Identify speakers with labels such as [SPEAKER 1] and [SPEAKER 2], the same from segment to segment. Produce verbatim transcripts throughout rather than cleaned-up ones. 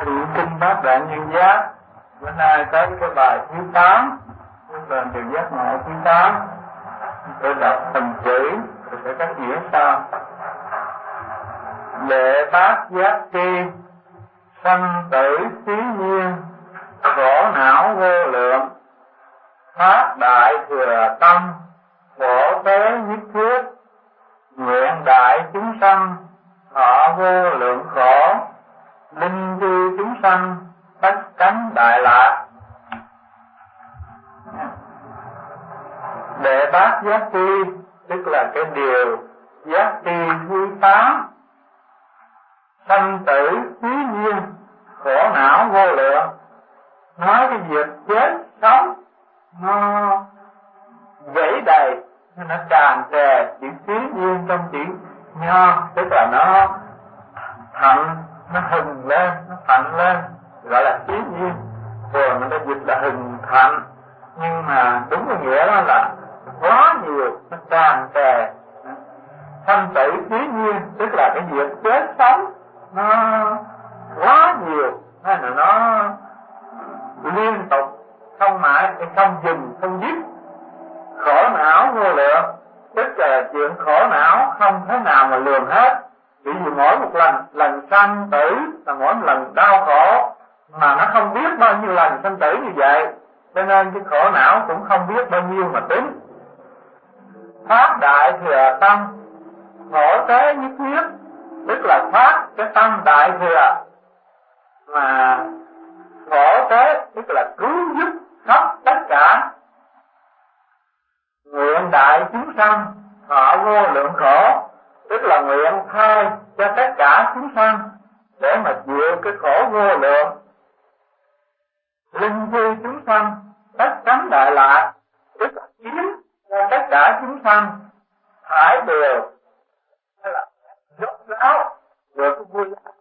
[SPEAKER 1] Kinh Bát Đại Nhân Giác. Bữa nay tới cái bài thứ tám, tức là điều giác ngộ thứ tám. Tôi đọc từng chữ rồi sẽ cách nghĩa sau. Đệ bát giác tri, sanh tử xí nhiên, khổ não vô lượng, phát đại thừa tâm, khổ tế nhất thiết, nguyện đại chúng sanh, thọ vô lượng khổ, linh vi chúng sanh, tất cánh đại lạc. Đệ bát giác tri tức là cái điều giác tri thứ tám. Sanh tử xí nhiên, khổ não vô lượng. Nói cái việc chết sống nó dãy đầy, nó tràn trề. Chữ xí nhiên trong chữ nho tức là nó thạnh, nó hừng lên, nó thạnh lên, gọi là xí nhiên. Thường người ta dịch là hừng thạnh, nhưng mà đúng cái nghĩa đó là quá nhiều, nó tràn trề. Sanh tử xí nhiên tức là cái việc chết sống nó quá nhiều, hay là nó liên tục, không mãi, không dừng, không dứt. Khổ não vô lượng tức là chuyện khổ não không thế nào mà lường hết. Vì vì mỗi một lần lần sanh tử là mỗi một lần đau khổ, mà nó không biết bao nhiêu lần sanh tử như vậy, cho nên cái khổ não cũng không biết bao nhiêu mà tính. Phát đại thừa tâm, khổ tế nhất thiết tức là phát cái tâm đại thừa, mà khổ tế tức là cứu giúp khắp tất cả. Nguyện đại chúng sanh, thọ vô lượng khổ tức là nguyện thay cho tất cả chúng sanh để mà chịu cái khổ vô lượng. Linh vi chúng sanh, tất cánh đại lạc tức là khiến cho tất cả chúng sanh thải đều, tức là rốt ráo được cái vui lạc.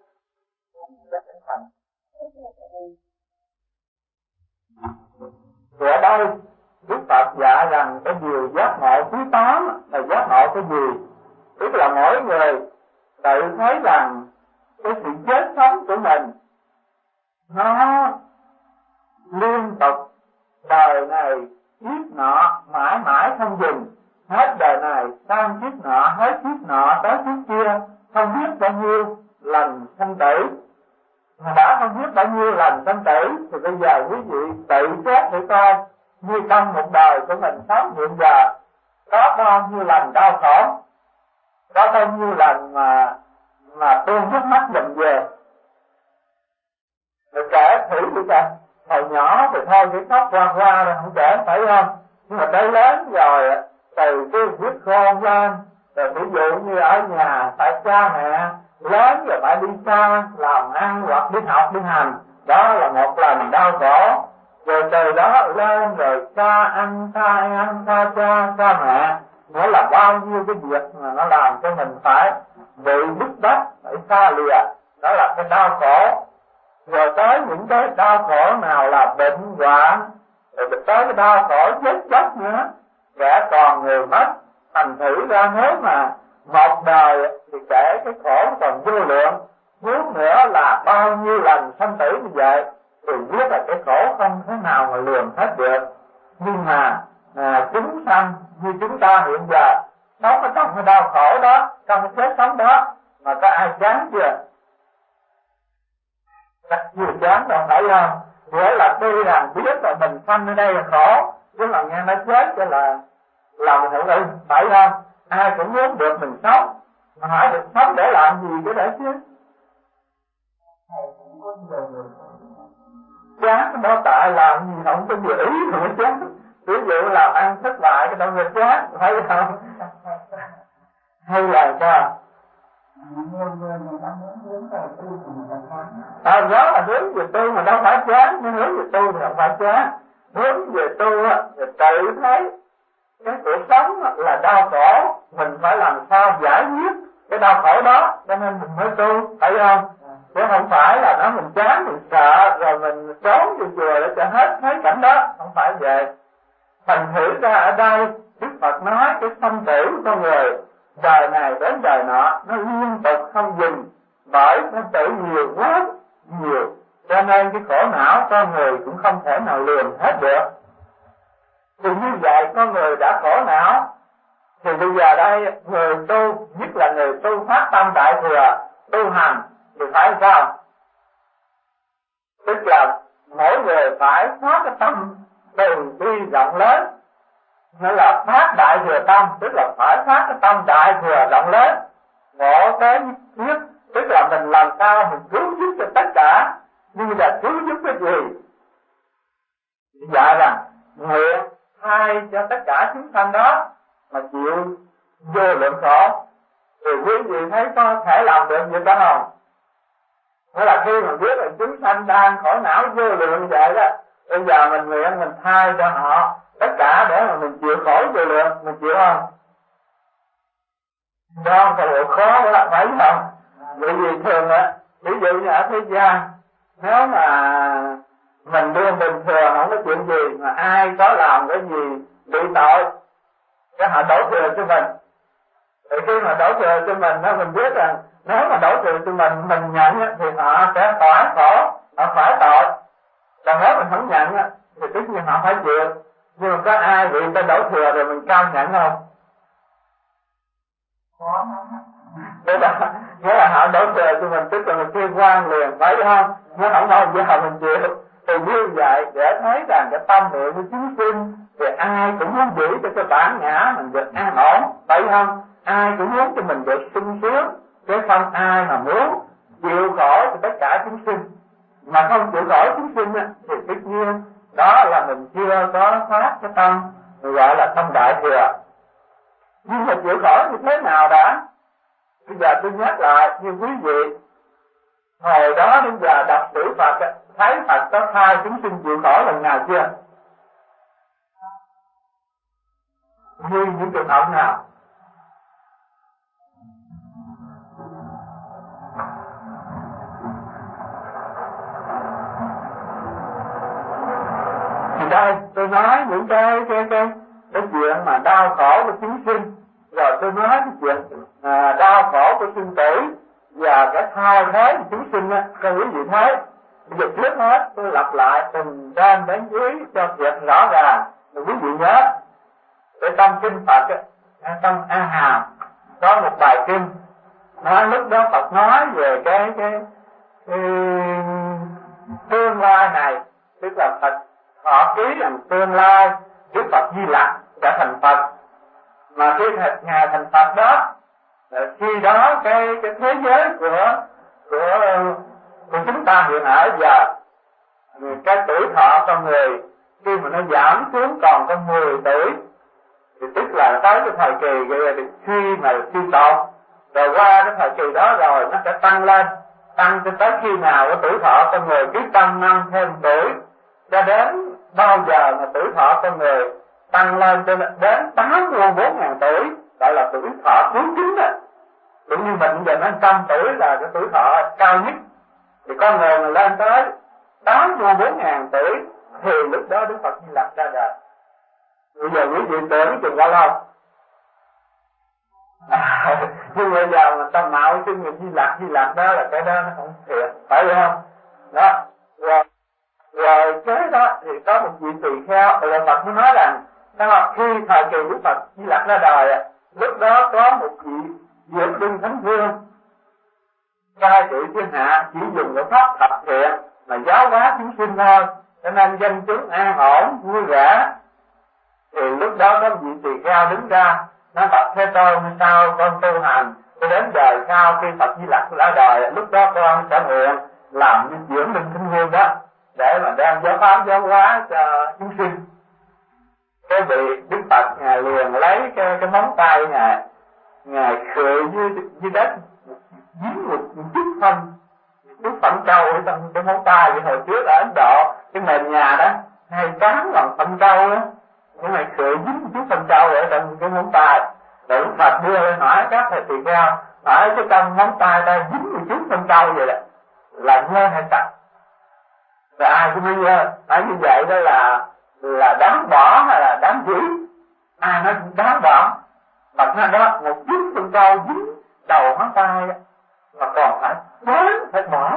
[SPEAKER 1] Thì ở đây Đức Phật dạy rằng cái điều giác ngộ thứ tám là giác ngộ cái gì? Tức là mỗi người tự thấy rằng cái sự chết sống của mình nó liên tục, đời này kiếp nọ mãi mãi không dừng, hết đời này sang kiếp nọ, hết kiếp nọ tới kiếp kia, không biết bao nhiêu lần sanh tử. Mà đã không biết bao nhiêu lần sanh tử thì bây giờ quý vị tự xét thử coi, như trong một đời của mình sống hiện giờ có bao nhiêu lần đau khổ, có bao nhiêu lần mà mà tuôn nước mắt dầm về. Rồi kể thử đi coi, hồi nhỏ thì thôi cái khóc qua qua rồi không kể, phải không? Nhưng mà tới lớn rồi, từ cái viết khôn lên, rồi ví dụ như ở nhà phải cha mẹ, lớn rồi phải đi xa làm ăn hoặc đi học đi hành, đó là một lần đau khổ. Rồi từ đó lên rồi xa ăn xa ăn xa cha xa mẹ, nghĩa là bao nhiêu cái việc mà nó làm cho mình phải bị bức bách, phải xa lìa, đó là cái đau khổ. Rồi tới những cái đau khổ nào là bệnh hoạn, rồi tới cái đau khổ chết chóc nữa, kẻ còn người mất. Thành thử ra nếu mà một đời thì kể cái khổ còn vô lượng, muốn nữa là bao nhiêu lần sanh tử như vậy, thì biết là cái khổ không thế nào mà lường hết được. Nhưng mà à, chúng sanh như chúng ta hiện giờ sống ở trong cái đau khổ đó, trong cái chết sống đó, mà có ai chán chưa? Chắc chưa chán đâu, phải không? Nghĩa là tuy rằng biết là mình sanh ở đây là khổ, chứ là nghe nó chết cho là lòng hữu ưng, phải không? Ai cũng muốn được mình sống, mà hỏi được sống để làm gì cái để chứ? Chán cái đó tại làm gì không có vừa ý mà nó chán. Ví dụ làm ăn thất bại cái đâu người chán, phải không? Hay là sao? À, đó là hướng về tu mà đâu phải chán, nhưng hướng về tu thì không phải chán. Hướng về tu á, thì tự thấy cái cuộc sống là đau khổ, mình phải làm sao giải quyết cái đau khổ đó, cho nên mình mới tu, phải không? Chứ không phải là nó mình chán, mình sợ, rồi mình trốn vô chùa để cho hết thấy cảnh đó, không phải vậy. Thành thử ra ở đây, Đức Phật nói cái sanh tử của con người, đời này đến đời nọ, nó liên tục không dừng, bởi sanh tử nhiều quá, nhiều, nên cái khổ não con người cũng không thể nào lường hết được. Thì như vậy con người đã khổ não, thì bây giờ đây người tu, nhất là người tu phát tâm đại thừa tu hành thì phải sao? Tức là mỗi người phải phát cái tâm từ bi rộng lớn, nó là phát đại thừa tâm, tức là phải phát cái tâm đại thừa rộng lớn, ngộ cái biết, tức là mình làm sao mình cứu giúp cho tất cả, nhưng là cứu giúp cái gì? Dạ là nguyện thay cho tất cả chúng sanh đó mà chịu vô lượng khổ. Thì quý vị thấy có thể làm được việc đó không? Nghĩa là khi mà biết là chúng sanh đang khổ não vô lượng vậy đó, bây giờ mình nguyện mình thay cho họ tất cả để mà mình chịu khổ vô lượng, mình chịu không? Đó là bộ khó quá, phải không? Bởi vì thường á, ví dụ như ở thế gian, nếu mà mình đương bình thường không có chuyện gì, mà ai có làm cái gì bị tội, cái họ đổ thừa cho mình. Thì khi mà đổ thừa cho mình đó, mình biết rằng nếu mà đổ thừa cho mình, mình nhận thì họ sẽ khỏi khổ, họ phải tội. Còn nếu mình không nhận thì tất nhiên họ phải chịu. Nhưng mà có ai bị ta đổ thừa rồi mình cam nhận không? Thế đó, nghĩa là họ đổ thừa cho mình, tức là mình kêu quan liền, phải không? Nó không bao giờ mình chịu. Thì như vậy để thấy rằng cái tâm niệm của chúng sinh thì ai cũng muốn giữ cho cái bản ngã mình được an ổn, phải không? Ai cũng muốn cho mình được sung sướng, chứ không ai mà muốn chịu khổ cho tất cả chúng sinh. Mà không chịu khổ chúng sinh thì tất nhiên đó là mình chưa có phát cái tâm gọi là tâm đại thừa. Nhưng mà chịu khổ như thế nào đã? Bây giờ tôi nhắc lại như quý vị hồi đó đến giờ đọc sử Phật, thấy Phật có hai chúng sinh chịu khổ lần nào chưa? Như những trường hợp nào? Thì đây tôi nói những cái cái cái cái chuyện mà đau khổ của chúng sinh, rồi tôi nói cái chuyện à, đau khổ của sinh tử và cái thao thế của chúng sinh á, cho quý vị thấy. Bây giờ trước hết tôi lặp lại từng trên đến dưới cho việc rõ ràng, rồi quý vị nhớ. Để trong kinh Phật á, trong A Hàm có một bài kinh nói lúc đó Phật nói về cái cái, cái tương lai này, tức là Phật họ ký rằng tương lai Đức Phật Di Lặc sẽ thành Phật, mà khi ngài thành Phật đó, khi đó cái cái thế giới của của của chúng ta hiện ở giờ, cái tuổi thọ con người khi mà nó giảm xuống còn có mười tuổi, thì tức là tới cái thời kỳ khi mà suy tột, rồi qua cái thời kỳ đó rồi nó sẽ tăng lên, tăng cho tới khi nào cái tuổi thọ con người cứ tăng năm thêm tuổi, cho đến bao giờ mà tuổi thọ con người tăng lên cho đến tám mươi bốn ngàn tuổi, gọi là tuổi thọ cuối chính đó. Cũng như mình giờ nói trăm tuổi là cái tuổi thọ cao nhất, thì con người mà lên tới tám mươi bốn ngàn tuổi thì lúc đó Đức Phật Di Lặc ra đời. Bây giờ quý vị tưởng chừng bao lâu? À, nhưng bây giờ mà ta mạo cho người Di Lặc, Di Lặc đó là cái đó nó không thiệt, phải không? Đó, rồi, rồi cái đó thì có một vị tỳ kheo, rồi Phật mới nói rằng, đó, khi thời kỳ Đức Phật Di Lặc ra đời, lúc đó có một vị Diệu Đinh Thánh Vương cai trị thiên hạ, chỉ dùng cái pháp thập thiện mà giáo hóa chúng sinh thôi, cho nên dân chúng an ổn vui vẻ. Thì lúc đó có vị tỳ kheo đứng ra nói Phật Thế Tôn, sao con tu hành cho đến đời sau khi Phật Di Lặc ra đời, lúc đó con sẽ nguyện làm như Diệu Đinh Thánh Vương đó, để mà đem giáo pháp giáo hóa cho chúng sinh. Cái vị Đức Phật ngài liền lấy cái cái móng tay ngài ngài khơi dưới dưới đất, dính một chút phân, chút phân trâu ở trong cái móng tay. Vì hồi trước ở Ấn Độ cái nền nhà đó hay cán bằng phân trâu đó, cái này khơi dính một chút phân trâu ở trong cái móng tay. Rồi Đức Phật đưa lên hỏi các thầy tỳ kheo, hỏi cái trong móng tay ta dính một chút phân trâu vậy đó là nhơ hay sạch? Rồi ai cũng mới nhơ, nói như vậy đó là là đáng bỏ hay là đáng giữ? Ai nói đáng bỏ. Phật nói đó, một chút phân trâu dính đầu ngón tay mà còn phải đến phải bỏ,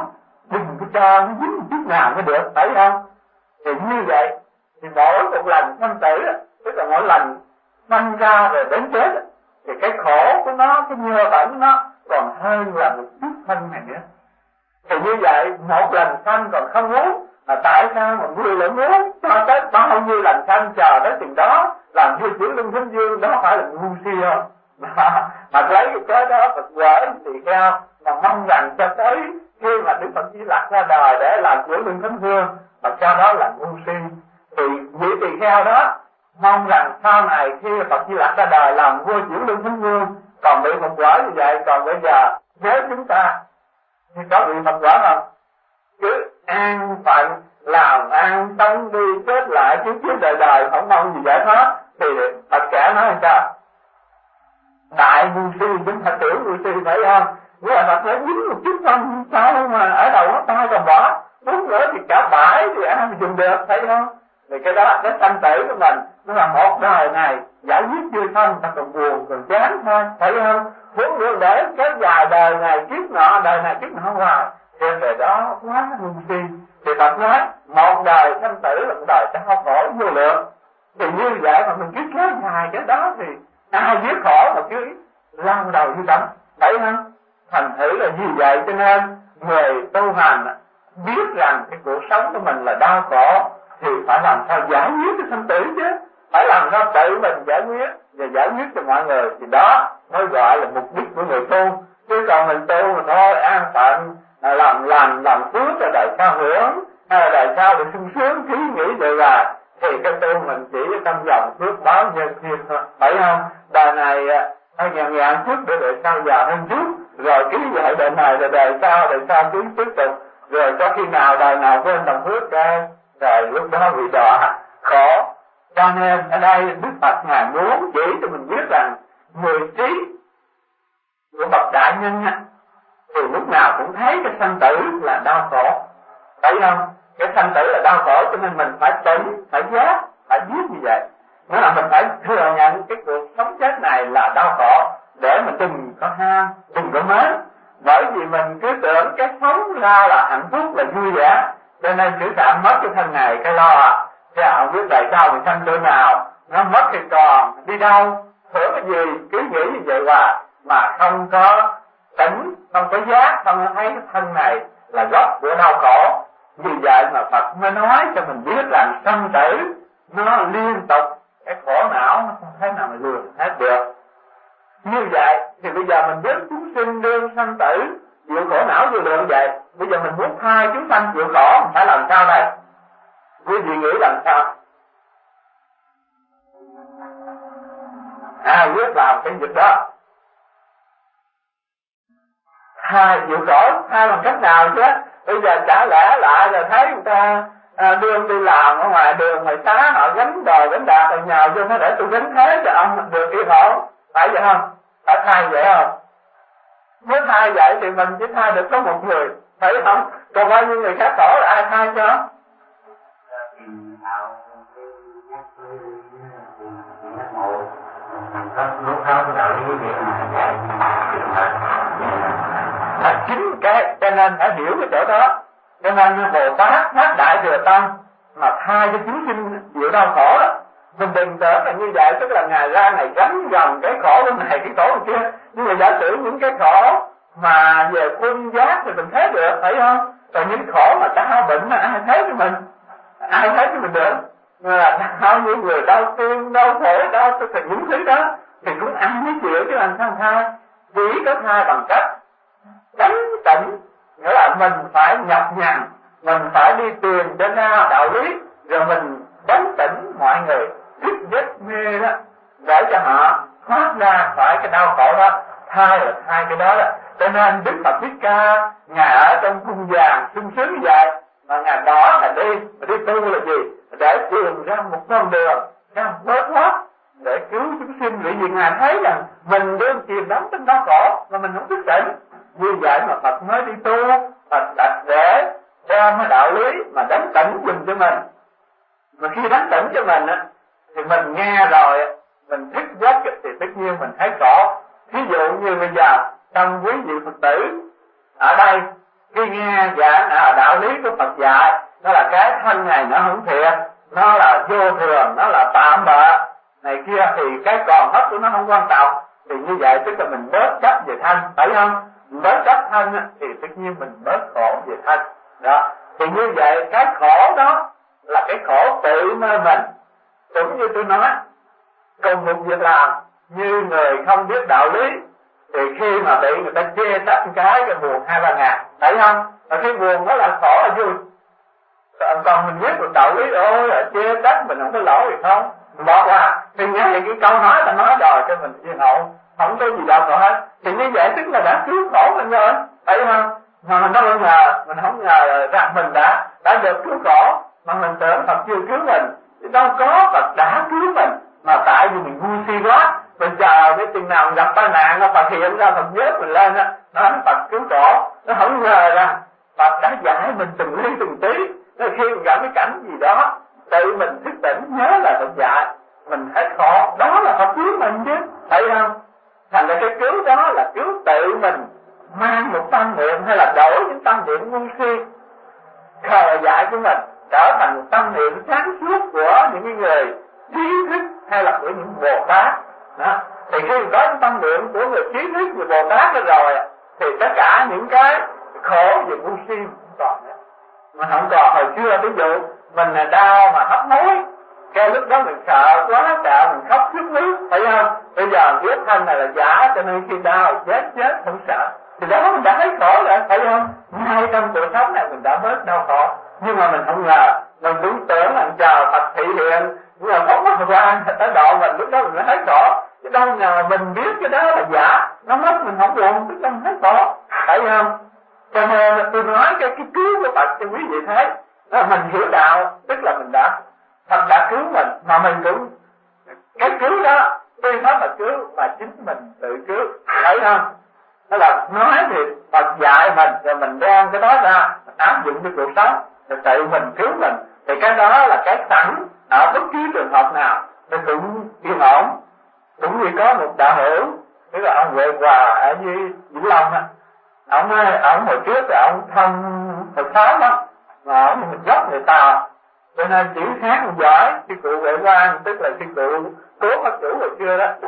[SPEAKER 1] đừng có cho nó dính chút nào mới được, phải không? Thì như vậy thì mỗi một lần sanh tử, tức là mỗi lần sanh ra rồi đến chết, thì cái khổ của nó, cái nhơ bẩn của nó còn hơn là một chút thân này nữa. Thì như vậy một lần sanh còn không muốn, mà tại sao mà người lại muốn cho tới bao nhiêu lần sanh chờ tới chừng đó làm vua chữ Luân Thánh Dương? Đó phải là ngu si không? Mà, mà lấy cái cớ đó mà quở tỳ kheo mà mong rằng cho tới khi mà Đức Phật Di Lặc ra đời để làm chữ Luân Thánh Vương, mà cho đó là ngu si. Thì vị tỳ kheo đó mong rằng sau này khi Phật Di Lặc ra đời làm vua chữ Luân Thánh Vương còn bị một quở như vậy, còn bây giờ với chúng ta thì có bị Phật quở không? Cứ an phận làm ăn sống đi chết lại chứ chứ đời đời không mong gì giải thoát, thì Phật cả nói sao? Đại ngu si, chúng ta tưởng ngu si phải không? Nghĩa là Phật nói dính một chút không sao mà ở đầu nó tay còn bỏ, muốn nữa thì cả bãi thì ai mà dùng được, thấy không? Thì cái đó cái sanh tử của mình nó là một đời này giải quyết chưa xong, ta còn buồn còn chán thôi, thấy không? Muốn nữa để kéo dài đời này kiếp nọ, đời này kiếp nọ hoài, thì đời đó quá ngu si. Thì Phật nói một đời sanh tử là một đời đau khổ vô lượng. Thì như vậy mà mình cứ kéo dài cái đó thì ai biết khổ mà cứ lao đầu như tắm, thấy không? Thành thử là như vậy, cho nên người tu hành biết rằng cái cuộc sống của mình là đau khổ thì phải làm sao giải quyết cái sanh tử chứ, phải làm sao tự mình giải quyết và giải quyết cho mọi người, thì đó mới gọi là mục đích của người tu. Chứ còn mình tu mà thôi an phận làm làm làm phước là đời sau hưởng, hay là đời sau được sung sướng khí nghĩ vậy là thì cái tu mình chỉ trong dòng phước báo nhân thiên thôi, phải không? Đời này hơi ngàn ngàn chút để đời sau già hơn chút, rồi ký vậy đời này rồi đời sau đời sau cứ tiếp tục, rồi có khi nào đời nào quên đồng phước đây, rồi lúc đó bị đọa khổ. Cho nên ở đây Đức Phật ngài muốn chỉ cho mình biết rằng người trí của bậc đại nhân thì lúc nào cũng thấy cái sanh tử là đau khổ, phải không? Cái sanh tử là đau khổ, cho nên mình phải tỉnh, phải giác, phải biết như vậy. Nghĩa là mình phải thừa nhận cái cuộc sống chết này là đau khổ, để mình đừng có ham, đừng có mến. Bởi vì mình cứ tưởng cái sống ra là hạnh phúc, là vui vẻ, cho nên cứ tạm mất cái thân này cái lo à. Chứ không biết tại sao mình sanh chỗ nào, nó mất thì còn đi đâu, hưởng cái gì, cứ nghĩ như vậy hoài mà không có tỉnh, không có giác, không có thấy cái thân này là gốc của đau khổ. Vì vậy mà Phật mới nói cho mình biết rằng sanh tử nó liên tục, cái khổ não nó không thể nào mà lường hết được. Như vậy thì bây giờ mình biết chúng sinh đương sanh tử chịu khổ não vô lượng vậy, bây giờ mình muốn thay chúng sanh chịu khổ mình phải làm sao đây? Quý vị nghĩ làm sao? Ai biết làm cái việc đó? Thay chịu khổ, thay bằng cách nào chứ? Bây giờ chả lẽ lại là thấy người ta à, đưa đi làm ở ngoài đường ngoài xá, họ gánh đồ gánh đạc rồi nhào vô nó để tôi gánh thế cho ông được yên ổn, phải vậy không? Phải thay vậy không? Nếu thay vậy thì mình chỉ thay được có một người, phải không? Còn bao nhiêu người khác khổ là ai thay cho?
[SPEAKER 2] Lúc đó đạo lý việc này
[SPEAKER 1] là chính cái, cho nên phải hiểu cái chỗ đó. Cho nên Bồ Tát phát Đại Thừa Tâm mà thay cho chúng sinh chịu đau khổ đó. Mình đừng tưởng là như vậy, tức là Ngài ra Ngài gánh dòng cái khổ bên này, cái khổ bên kia. Nhưng mà giả sử những cái khổ mà về quân giác thì mình thấy được, phải không? Còn những khổ mà đau bệnh là ai thấy cho mình? Ai thấy cho mình được? Là bao nhiêu người đau thương, đau khổ, đau tức là những thứ đó thì cũng ăn mới chịu chứ làm sao thay. Chỉ có thay bằng cách đánh tỉnh, nghĩa là mình phải nhập nhằn, mình phải đi tìm cho ra đạo lý, rồi mình đánh tỉnh mọi người thức giấc mê đó, để cho họ thoát ra khỏi cái đau khổ đó. Thay là thay cái đó đó. Cho nên Đức Phật Thích Ca Ngài ở trong cung vàng sung sướng như vậy, mà Ngài bỏ là đi, mà đi tu là gì? Để tìm ra một con đường, ra một lối thoát để cứu chúng sinh. Vì vì Ngài thấy rằng mình đương chìm đắm trong đau khổ mà mình không thức tỉnh. Như vậy mà Phật mới đi tu, Phật đặt để đem cái đạo lý mà đánh tỉnh dùm cho mình. Mà khi đánh tỉnh cho mình á, thì mình nghe rồi, mình thức giấc thì tất nhiên mình thấy khổ. Thí dụ như bây giờ trong quý vị Phật tử ở đây, khi nghe giảng à, đạo lý của Phật dạy nó là cái thân này nó không thiệt, nó là vô thường, nó là tạm bợ này kia, thì cái còn hết của nó không quan trọng. Thì như vậy tức là mình bớt chấp về thân, phải không? Mình bớt chấp thân thì tất nhiên mình bớt khổ về thân đó. Thì như vậy cái khổ đó là cái khổ tự nơi mình. Cũng như tôi nói, cùng một việc làm, như người không biết đạo lý thì khi mà bị người ta chê trách cái cái buồn hai ba ngàn, thấy không? Mà khi buồn nó là khổ là vui. Còn mình biết được đạo lý, ôi là chê trách mình không có lỗi thì không, mình bỏ qua. Thì nghe cái câu nói ta nói rồi cho mình yên ổn, không có gì đâu nữa hết. Thì như vậy tức là đã cứu khổ mình rồi, thấy không? Mà mình không ngờ, mình không ngờ rằng mình đã đã được cứu khổ, mà mình tưởng Phật chưa cứu mình. Thì đâu có, Phật đã cứu mình, mà tại vì mình ngu si quá, mình chờ cái chừng nào mình gặp tai nạn, nó Phật hiện ra, Phật vớt mình lên á, nói Phật cứu khổ. Nó không ngờ rằng Phật đã dạy mình từng ly từng tí. Nên khi mình gặp cái cảnh gì đó, tự mình thức tỉnh nhớ là Phật dạy, mình hết khổ, đó là Phật cứu mình chứ, thấy không? Thành ra cái cứu đó là cứu tự mình mang một tâm niệm, hay là đổi những tâm niệm ngu si khờ dại của mình trở thành một tâm niệm sáng suốt của những người trí thức hay là của những Bồ Tát đó. Thì khi có tâm niệm của người trí thức, người Bồ Tát đó rồi, thì tất cả những cái khổ về ngu si không còn nữa. Mình không còn. Hồi xưa ví dụ mình là đau mà hấp hối, cái lúc đó mình sợ quá, sợ mình khóc trước nước, thấy không? Bây giờ biết thân này là giả, cho nên khi đau chết chết không sợ. Thì đó mình đã thấy khổ rồi, thấy không? Ngay trong cuộc sống này mình đã bớt đau khổ. Nhưng mà mình không ngờ, mình đúng tưởng là chờ Phật thị hiện, nhưng mà không có qua tới độ mình, lúc đó mình mới thấy khổ. Chứ đâu ngờ mình biết cái đó là giả, nó mất mình không buồn, tức là mình thấy khổ, thấy không? Cho nên tôi nói cái cái cứu của Phật cho quý vị thấy, đó là mình hiểu đạo, tức là mình đã, Phật đã cứu mình, mà mình cũng, cái cứu đó, tuy nói là cứu, mà chính mình tự cứu, thấy không? Đó là nói thì Phật dạy mình, rồi mình đem cái đó ra, áp dụng cho cuộc sống, rồi tự mình cứu mình, thì cái đó là cái sẵn, ở bất cứ trường hợp nào, thì cũng yên ổn. Cũng như có một đạo hữu, tức là ông Huệ Hòa ở dưới Vĩnh Long á, ông ông hồi trước thì ông thân Phật pháp lắm, mà ông gốc người ta, cho nên chữ hát ông giỏi. Sư cụ Huệ Quang, tức là sư cụ Cố Pháp Chủ hồi xưa đó,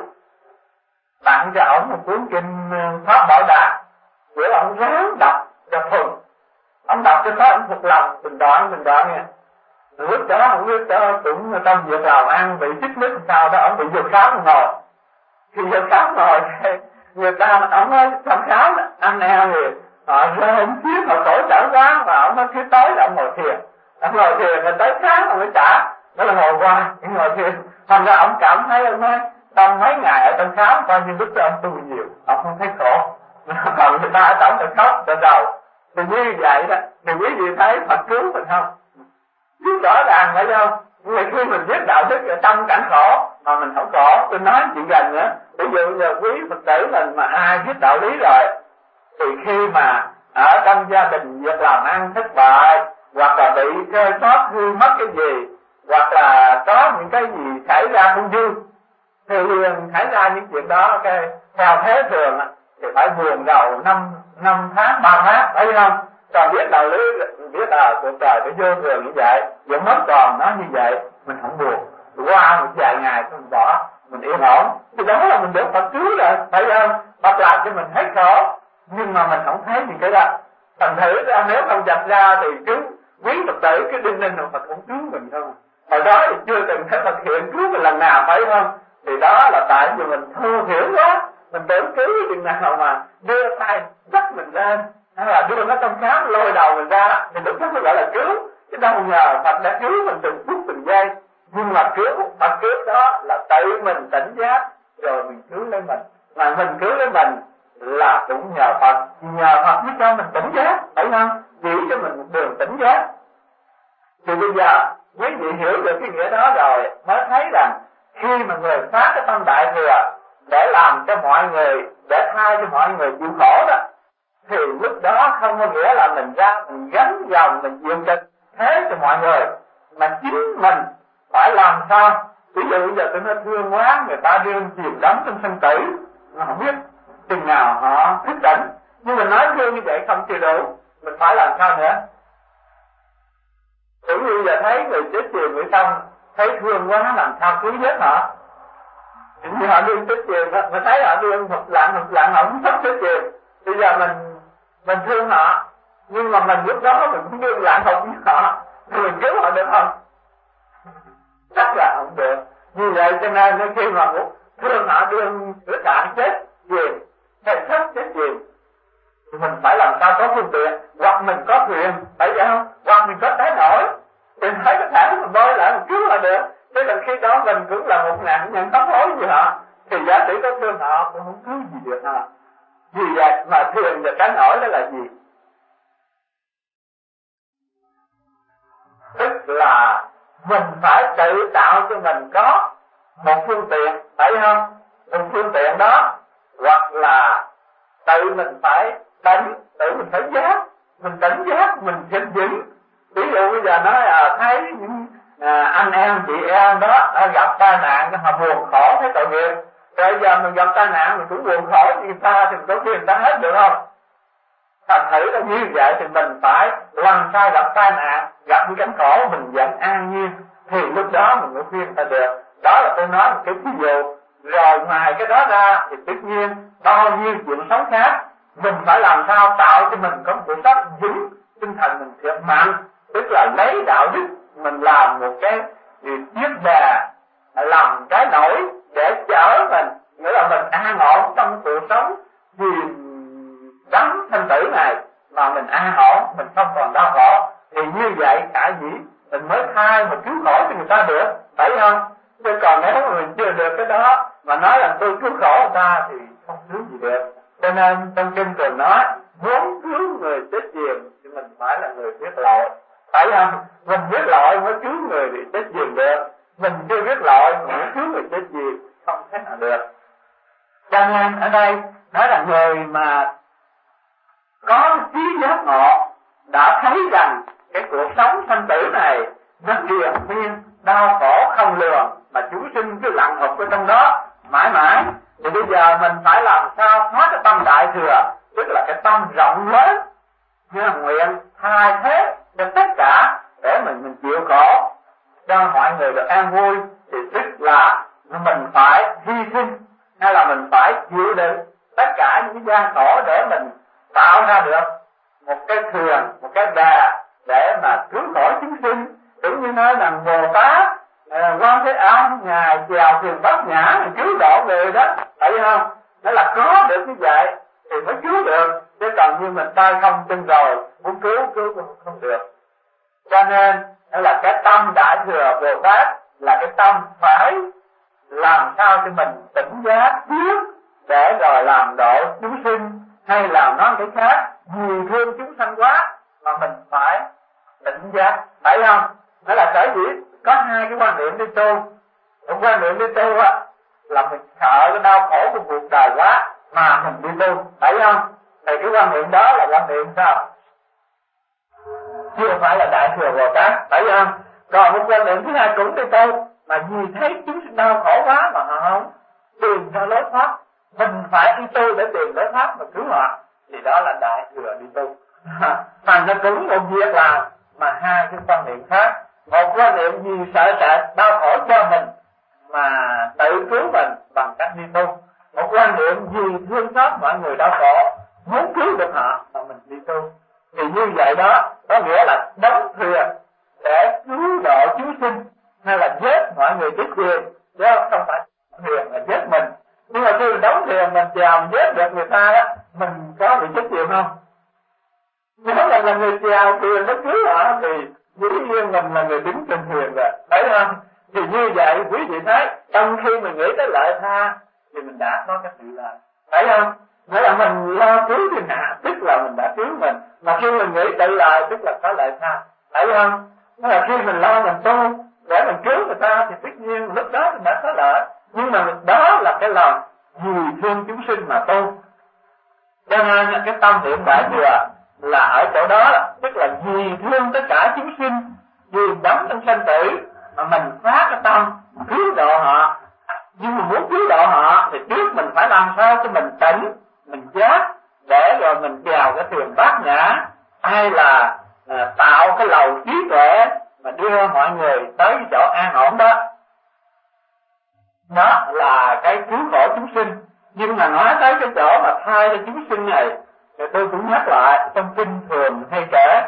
[SPEAKER 1] tặng cho ông một cuốn kinh Pháp Bảo Đạt, của ông ráng đọc cho thuần. Ông đọc cho pháp ông thuộc lòng từng đoạn từng đoạn nha. Lúc đó ông biết đó cũng trong việc làm ăn bị xích mích sao đó, ông bị vượt khám ngồi. Khi vượt khám ngồi người ta ông nói thăm khám ăn eo thì họ rơi ông chiếc, họ khổ sở quá, mà ông nói cứ tới là ông ngồi thiền. Ông ngồi thiền rồi tới sáng ông mới trả, đó là ngồi qua cái ngồi thiền. Thành ra ông cảm thấy, ông nói trong mấy ngày ở trong khám coi như lúc đó ông tu nhiều, ông không thấy khổ. Còn người ta ở trong phải khóc cho đầu. Thì như vậy đó, thì quý vị thấy Phật cứu mình không? Chứ rõ ràng phải không? Người khi mình biết đạo đức ở trong cảnh khổ mà mình không khổ, tôi nói chuyện gần nữa. Ví dụ giờ quý Phật tử mình mà ai biết đạo lý rồi, thì khi mà ở trong gia đình việc làm ăn thất bại, hoặc là bị rơi sót hư mất cái gì, hoặc là có những cái gì xảy ra không vui, thì liền xảy ra những chuyện đó, cái theo thế thường thì phải buồn rầu năm năm tháng ba tháng, thấy không? Còn biết đạo lý, biết là cuộc đời phải vô thường như vậy, vẫn mất còn nó như vậy, mình không buồn, qua một vài ngày mình bỏ, mình yên ổn, thì đó là mình được Phật cứu rồi, thấy không? Phật làm cho mình hết khổ, nhưng mà mình không thấy những cái đó. Thành thử ra nếu không dạch ra thì cứ quý Phật tử cứ đinh ninh rồi Phật cũng cứu mình không. Hồi đó thì chưa từng thấy Phật hiện cứu mình lần nào, phải không? Thì đó là tại vì mình thô thiểu quá, mình tưởng cứu chừng nào mà đưa tay dắt mình lên, hay là đưa nó trong khám lôi đầu mình ra, thì lúc đó mới gọi là cứu. Chứ đâu ngờ Phật đã cứu mình từng phút từng giây. Nhưng mà cứu, Phật cứu đó là tự mình tỉnh giác, rồi mình cứu lấy mình. Mà mình cứu lấy mình là cũng nhờ Phật, nhờ Phật mới cho mình tỉnh giác, phải không? Chỉ cho mình một đường tỉnh giác. Thì bây giờ quý vị hiểu được cái nghĩa đó rồi, mới thấy rằng khi mà người phát cái tâm đại thừa để làm cho mọi người, để thay cho mọi người chịu khổ đó, thì lúc đó không có nghĩa là mình ra mình gắn dòng mình chịu cực thế cho mọi người, mà chính mình phải làm sao. Ví dụ bây giờ tôi nói thương quá, người ta đưa chìm đắm trong sân tử, mà không biết chừng nào họ thức tỉnh. Nhưng mình nói thương như vậy không chịu đủ, mình phải làm sao nữa? Cũng như giờ thấy người chết chiều người xong, thấy thương quá làm sao cứu vớt họ? Như họ đương chết chiều, mình thấy họ đương hụt lặng hụt lặng họ cũng sắp chết chiều. Bây giờ mình mình thương họ, nhưng mà mình lúc đó mình cũng đương lặng hụt với họ, thì mình cứu họ được không? Chắc là không được. Như vậy cho nên khi mà muốn thương họ đương đứa bạn chết chiều, hay sắp chết chiều, thì mình phải làm sao có phương tiện, hoặc mình có thuyền, phải vậy không? Hoặc mình có cái nổi, thì phải có thể mình bơi lại một cứu là được. Thế là khi đó mình cũng là một nạn nhân tóc hối gì họ, thì giả sử có thương họ cũng không cứu gì được họ. Vì vậy mà thuyền và cái nổi đó là gì? Tức là mình phải tự tạo cho mình có một phương tiện, phải không? Một phương tiện đó, hoặc là tự mình phải tỉnh, tự mình phải giác, mình tỉnh giác, mình sẽ vững. Ví dụ bây giờ nói à, thấy những à, anh em chị em đó à, gặp tai nạn họ buồn khổ thấy tội nghiệp, rồi giờ mình gặp tai nạn mình cũng buồn khổ như người ta thì mình có khuyên người ta hết được không? Thành thử là như vậy thì mình phải làm sao gặp tai nạn, gặp những cảnh khổ mình vẫn an nhiên, thì lúc đó mình mới khuyên ta được. Đó là tôi nói một cái ví dụ. Rồi ngoài cái đó ra thì tất nhiên bao nhiêu chuyện sống khác, mình phải làm sao tạo cho mình có một cuộc sống vững, tinh thần mình thiệt mạnh, tức là lấy đạo đức mình làm một cái chiếc bè, làm cái nổi để chở mình, nghĩa là mình an ổn trong cuộc sống vì đấng thanh tử này mà mình an ổn, mình không còn đau khổ, thì như vậy cả dĩ mình mới thay mà cứu khổ cho người ta được, phải không? Chứ còn nếu mà mình chưa được cái đó mà nói là tôi cứu khổ người ta thì không cứu gì được. Cho nên trong kinh thường nói muốn cứu người chết giềng thì mình phải là người biết lỗi, phải không? Mình biết lỗi mới cứu người bị chết giềng được, mình chưa biết lỗi mà muốn cứu người chết giềng không thể nào được. Cho nên ở đây nói là người mà có trí giác ngộ đã thấy rằng cái cuộc sống sanh tử này nó triền miên đau khổ không lường, mà chúng sinh cứ lặng hụt ở trong đó mãi mãi, thì bây giờ mình phải làm sao phát cái tâm đại thừa, tức là cái tâm rộng lớn như nguyện thay thế cho tất cả để mình mình chịu khổ cho mọi người được an vui, thì tức là mình phải hy sinh hay là mình phải chịu đựng tất cả những gian khổ để mình tạo ra được một cái thuyền, một cái bè để mà cứu khổ chúng sinh. Cũng như nói rằng Bồ Tát Quan Thế Âm ngài chèo thuyền Bát Nhã cứu độ người đó, phải không? Nó là có được như vậy thì mới cứu được, chứ còn như mình tay không chân rồi muốn cứu cứu cũng không được. Cho nên đó là cái tâm đại thừa Bồ Tát là cái tâm phải làm sao cho mình tỉnh giác biết để rồi làm độ chúng sinh, hay làm nói cái khác nhiều thương chúng sanh quá mà mình phải tỉnh giác, phải không? Đó là sở dĩ có hai cái quan niệm đi tu. Một quan niệm đi tu á là mình sợ cái đau khổ của cuộc đời quá mà mình đi tu, phải không? Thì cái quan niệm đó là quan niệm sao? Chưa phải là đại thừa Bồ Tát, phải không? Còn một quan niệm thứ hai cũng đi tu mà vì thấy chúng sinh đau khổ quá mà họ không tìm ra lối thoát, mình phải đi tu để tìm lối thoát mà cứu họ, thì đó là đại thừa đi tu. Thành nó cũng một việc làm mà hai cái quan niệm khác. Một quan niệm vì sợ sệt đau khổ cho mình mà tự cứu mình bằng cách đi tu. Một quan niệm vì thương xót mọi người đau khổ muốn cứu được họ mà mình đi tu. Thì như vậy đó có nghĩa là đóng thuyền để cứu độ chúng sinh hay là giết mọi người chết thuyền, chứ không phải thuyền là giết mình. Nhưng mà khi mình đóng thuyền mình chèo mình giết được người ta đó, mình có bị chết thuyền không? Nếu mình là người chèo thuyền nó cứu họ thì dĩ nhiên mình là người đứng trên thuyền rồi, phải không? Thì như vậy quý vị thấy trong khi mình nghĩ tới lợi tha thì mình đã có cái sự lợi, phải không? Nghĩa là mình lo cứu thiên hạ tức là mình đã cứu mình, mà khi mình nghĩ tự lợi tức là có lợi tha, phải không? Nghĩa là khi mình lo mình tu để mình cứu người ta thì tất nhiên lúc đó mình đã có lợi, nhưng mà đó là cái lòng vì thương chúng sinh mà tu. Cho nên là cái tâm niệm đại thừa là ở chỗ đó, tức là vì thương tất cả chúng sinh, vì đắm trong sanh tử mà mình phát cái tâm cứu độ họ. Nhưng mà muốn cứu độ họ thì trước mình phải làm sao cho mình tỉnh, mình giác để rồi mình chèo cái thuyền Bát Nhã ai là à, tạo cái lầu trí tuệ mà đưa mọi người tới cái chỗ an ổn đó. Đó là cái cứu khổ chúng sinh. Nhưng mà nói tới cái chỗ mà thay cho chúng sinh này thì tôi cũng nhắc lại trong kinh thường hay kể,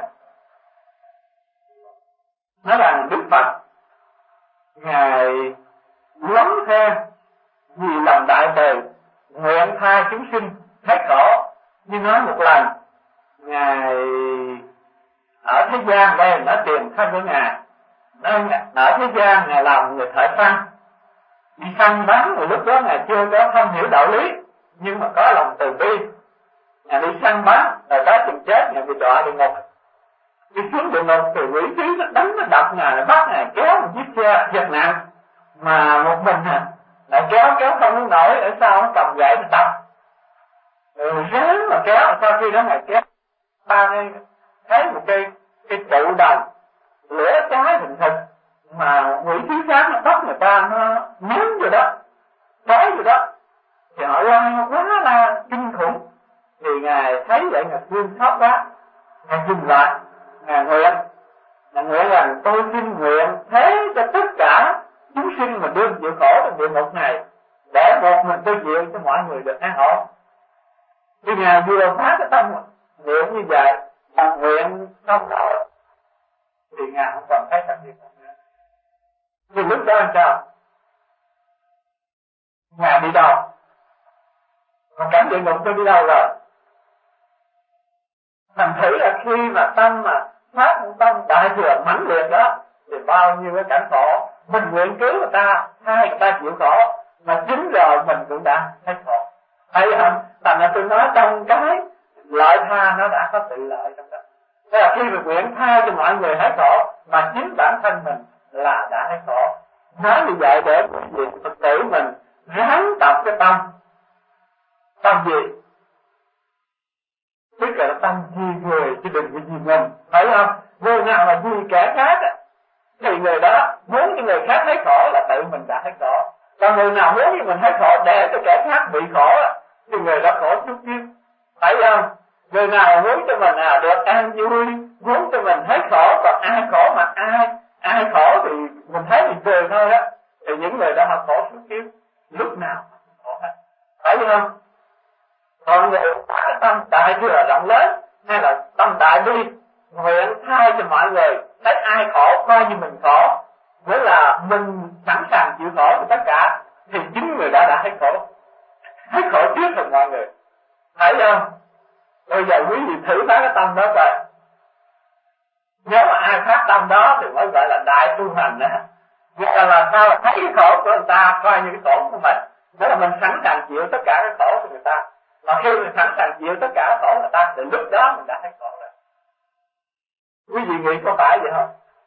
[SPEAKER 1] nói rằng Đức Phật Ngài lắm thêm vì lòng đại từ nguyện tha chúng sinh hết khổ. Như nói một lần Ngài ở thế gian đây, nó tiền thân của Ngài, nên ở thế gian Ngài làm người thợ săn, đi săn bắn. Rồi lúc đó Ngài chưa có không hiểu đạo lý, nhưng mà có lòng từ bi. Ngài đi săn bắn rồi tới chừng chết Ngài bị đọa địa ngục. Đi xuống địa ngục thì quỷ khí nó đánh nó đập Ngài, nó bắt Ngài kéo một chiếc xe giật nặng, mà một mình à lại kéo kéo không có nổi, ở sau nó cầm gậy nó đập, rồi ráng mà kéo. Sau khi đó Ngài kéo ba cái thấy một cây cái trụ đồng lửa cháy thình thịch, mà quỷ khí sáng nó bắt người ta nó ném vô đó, cháy vô đó, thì họ la quá là kinh khủng. Thì Ngài thấy vậy Ngài thương xót quá, Ngài dừng lại, Ngài nguyện, Ngài nguyện rằng tôi xin nguyện thế cho tất cả chúng sinh mà đương chịu khổ trong địa ngục này, để một mình tôi chịu cho mọi người được an ổn. Khi Ngài vừa phát cái tâm nguyện như vậy, mà nguyện xong rồi thì Ngài không còn thấy cảnh địa ngục nữa. Thì lúc đó làm sao? Ngài đi đâu? Còn cảnh địa ngục tôi đi đâu rồi? Thành thử là khi mà tâm mà phát một tâm đại thừa mãnh liệt đó, thì bao nhiêu cái cảnh khổ mình nguyện cứu người ta, hai người ta chịu khổ, mà chính rồi mình cũng đã thấy khổ. Thấy không? Thành ra tôi nói trong cái lợi tha nó đã có tự lợi trong đó. Thế là khi mình nguyện tha cho mọi người hết khổ, mà chính bản thân mình là đã hết khổ. Nói như vậy để vì Phật tử mình ráng tập cái tâm. Tâm gì? Tức là tâm vì người chứ đừng vì mình, phải không? Người nào mà vì kẻ khác thì người đó muốn cho người khác thấy khổ là tự mình đã thấy khổ. Còn người nào muốn cho mình thấy khổ để cho kẻ khác bị khổ thì người đó khổ chút xíu, phải không? Người nào muốn cho mình à được an vui, muốn cho mình thấy khổ, còn ai khổ mà ai ai khổ thì mình thấy mình cười thôi đó, thì những người đó họ khổ chút xíu, lúc nào khổ hết, phải không? Còn người tâm đại thừa rộng lớn hay là tâm đại bi nguyện thay cho mọi người, thấy ai khổ coi như mình khổ, nghĩa là mình sẵn sàng chịu khổ của tất cả, thì chính người đã đã thấy khổ, thấy khổ trước hơn mọi người, phải không? Bây giờ quý vị thử phá cái tâm đó coi, nếu mà ai phát tâm đó thì mới gọi là đại tu hành đó. Nghĩa là làm sao thấy cái khổ của người ta coi như cái khổ của mình, nghĩa là mình sẵn sàng chịu tất cả cái khổ của người ta. Mà khi mình sẵn sàng chịu tất cả khổ người ta thì lúc đó mình đã thấy khổ rồi. Quý vị nghĩ có phải vậy không?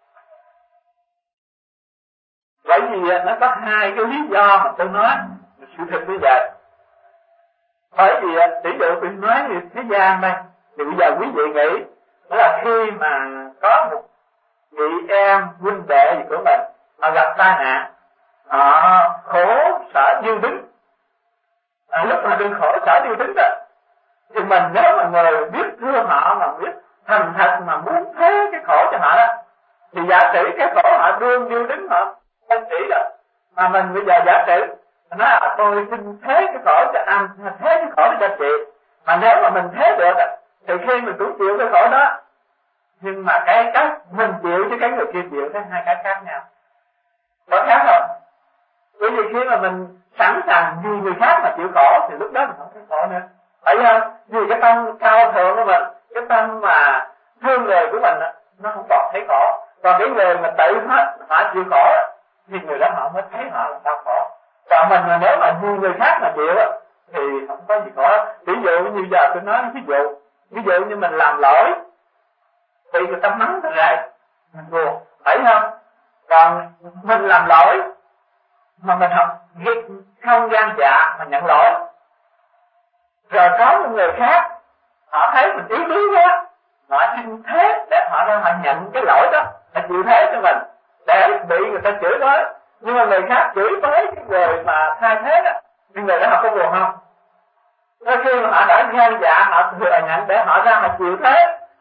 [SPEAKER 1] Bởi vì nó có hai cái lý do mà tôi nói sự thật như vậy. Bởi vì tỷ dụ tôi nói như thế gian đây, thì bây giờ quý vị nghĩ đó là khi mà có một vị em huynh đệ gì của mình họ gặp tai nạn, họ khổ sở điêu đứng, à, lúc mà đừng khổ sở điêu đứng đó, thì mình nếu mà người biết thương họ mà biết thành thật mà muốn thế cái khổ cho họ đó, thì giả sử cái khổ họ đương điêu đứng họ không chỉ đó, mà mình bây giờ giả sử nói là tôi xin thế cái khổ cho anh, thế cái khổ cho chị, mà nếu mà mình thế được thì khi mình cũng chịu cái khổ đó, nhưng mà cái cách mình chịu chứ cái người kia chịu thấy hai cái khác nhau, có khác không? Bởi vì khi mà mình sẵn sàng vì người khác mà chịu khổ thì lúc đó mình không thấy khổ nữa, phải không? Vì cái tâm cao thượng của mình, cái tâm mà thương người của mình nó không còn thấy khổ, còn cái người mà tự hết họ chịu khổ thì người đó họ mới thấy họ là đau khổ. Còn mình mà nếu mà vì người khác mà chịu thì không có gì khổ. Ví dụ như giờ tôi nói ví dụ ví dụ như mình làm lỗi thì người ta mắng ta rầy mình buồn, phải không? Còn mình làm lỗi mà mình không không gan dạ mà nhận lỗi, rồi có một người khác họ thấy mình yếu đuối quá, họ xin thế để họ ra họ nhận cái lỗi đó, họ chịu thế cho mình để bị người ta chửi tới, nhưng mà người khác chửi tới cái người mà thay thế đó, nhưng người đó họ có buồn không? Đôi khi mà họ đã gan dạ họ thừa nhận để họ ra họ chịu thế thì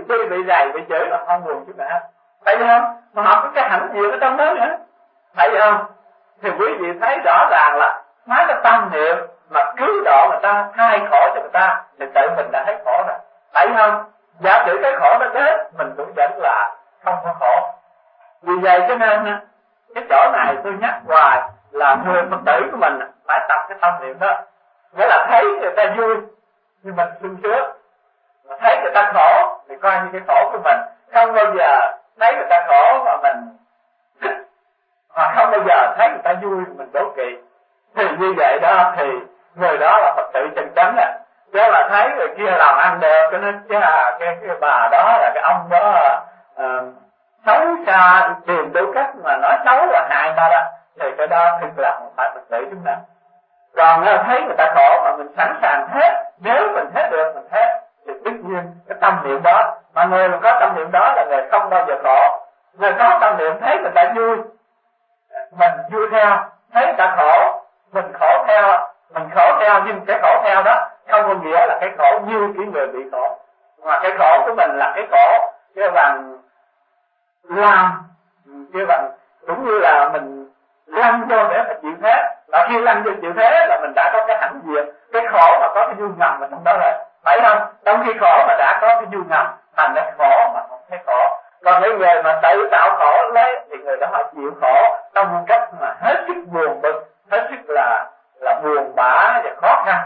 [SPEAKER 1] chi bị rầy bị chửi là không buồn chút nào, phải không? Mà họ có cái hãnh diện ở trong đó nữa, phải không? Thì quý vị thấy rõ ràng là nói cái tâm niệm mà cứu độ người ta, thay khổ cho người ta, thì tự mình đã thấy khổ rồi, phải không? Giả sử cái khổ nó đến, mình cũng vẫn là không có khổ. Vì vậy cho nên cái chỗ này tôi nhắc hoài là người Phật tử của mình phải tập cái tâm niệm đó, nghĩa là thấy người ta vui nhưng mình sung sướng, mà thấy người ta khổ thì coi như cái khổ của mình, không bao giờ thấy người ta khổ mà mình thích, mà không bao giờ thấy người ta vui mình đố kỵ. Thì như vậy đó thì người đó là Phật tử chân chánh à. Chứ là thấy người kia làm ăn được cho nên chứ à, cái, cái bà đó là cái ông đó uh, xấu xa tìm đủ cách mà nói xấu và hại ta đó, thì cái đó thực là không phải Phật tử chúng ta. Còn thấy người ta khổ mà mình sẵn sàng hết, nếu mình hết được mình hết, thì tất nhiên cái tâm niệm đó, mà người mà có tâm niệm đó là người không bao giờ khổ. Người có tâm niệm thấy người ta vui, mình vui theo, thấy người ta khổ, mình khổ theo, mình khổ theo, nhưng cái khổ theo đó không có nghĩa là cái khổ như cái người bị khổ, mà cái khổ của mình là cái khổ cái bằng làm, cái bằng cũng như là mình lăn vô để mà chịu thế, và khi lăn vô chịu thế là mình đã có cái hãnh diện, cái khổ mà có cái vui ngầm ở trong đó rồi, phải không? Trong khi khổ mà đã có cái vui ngầm, thành ra khổ mà không thấy khổ. Còn những người mà tự tạo khổ lấy thì người đó họ chịu khổ trong cách mà hết sức buồn bực, hết sức là là buồn bã và khó khăn.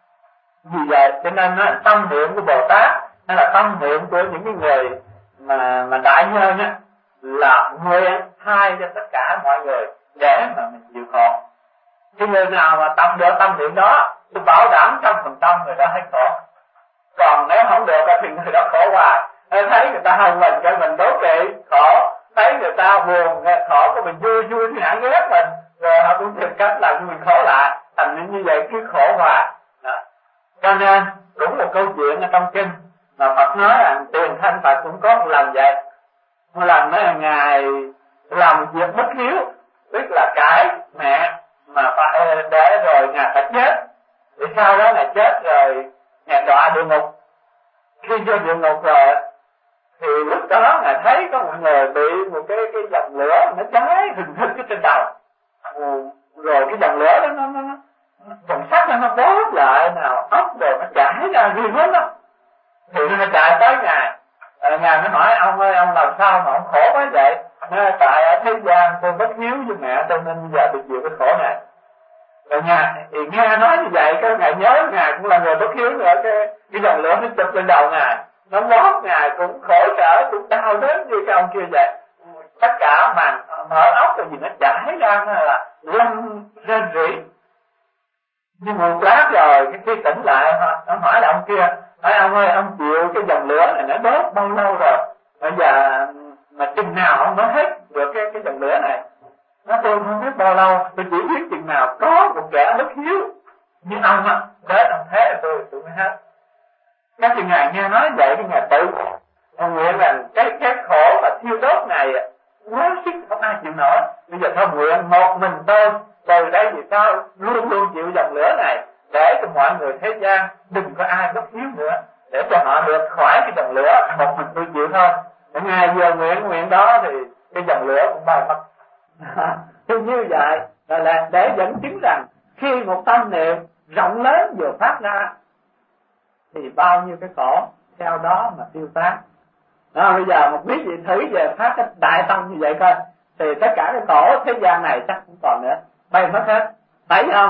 [SPEAKER 1] Vì vậy cho nên á, tâm niệm của Bồ Tát hay là tâm niệm của những cái người mà mà đại nhân á là nguyện thay cho tất cả mọi người để mà mình chịu khổ. Thì người nào mà tâm được tâm niệm đó, tôi bảo đảm trăm phần trăm người đó hết khổ. Còn nếu không được thì người đó khổ hoài. Thấy người ta hơn mình cho mình đố kỵ khổ, thấy người ta buồn khổ của mình vui vui thì hãy ghét mình, rồi họ cũng tìm cách làm cho mình khổ lại, thành như vậy cứ khổ hoài. Cho nên đúng một câu chuyện ở trong kinh mà Phật nói rằng tiền thân Phật cũng có một lần vậy. Một lần đó là Ngài làm việc bất hiếu, tức là cãi mẹ mà phải để rồi Ngài phải chết. Thì sau đó Ngài chết rồi Ngài đọa địa ngục. Khi vô địa ngục rồi thì lúc đó Ngài thấy có một người bị một cái cái dòng lửa nó cháy hừng hực cái trên đầu. Rồi cái dòng lửa đó nó nó còn sắt nó nó bóp lại nào ốc rồi nó chảy ra ghê hết đó. Thì nó chạy tới Ngài, à, Ngài mới hỏi ông ơi ông làm sao mà ông khổ quá vậy? Nói tại ở thế gian tôi bất hiếu với mẹ tôi nên giờ tôi chịu cái khổ này. Rồi Ngài thì nghe nói như vậy cái Ngài nhớ Ngài cũng là người bất hiếu nữa, cái cái dòng lửa nó chụp lên đầu Ngài, nó bóp Ngài cũng khổ sở cũng đau đớn như cái ông kia vậy. Tất cả màn mở ốc rồi gì nó chảy ra là lăn rên rỉ. Nhưng một lát rồi cái khi tỉnh lại nó hỏi là ông kia, hỏi ông ơi ông chịu cái dòng lửa này nó đốt bao lâu rồi, bây giờ mà chừng nào ông mới hết được cái cái dòng lửa này? Nó tôi không biết bao lâu, tôi chỉ biết chừng nào có một kẻ bất hiếu như ông á đến ông thế là tôi tôi mới hết. Các chị Ngài nghe nói vậy thì Ngài tự ông nguyện là cái cái khổ mà thiêu đốt này quá sức không ai chịu nổi, bây giờ thôi nguyện một mình tôi từ đây vì sao luôn luôn chịu dòng lửa này để cho mọi người thế gian đừng có ai bất hiếu nữa, để cho họ được khỏi cái dòng lửa, một mình tôi chịu thôi. Để Ngài vừa nguyện nguyện đó thì cái dòng lửa cũng bay mất. Thì như vậy là, là để dẫn chứng rằng khi một tâm niệm rộng lớn vừa phát ra thì bao nhiêu cái khổ theo đó mà tiêu tan. Đó, bây giờ một quý vị thử về phát cái đại tâm như vậy coi, thì tất cả cái khổ thế gian này chắc không còn nữa, bay mất hết, thấy không?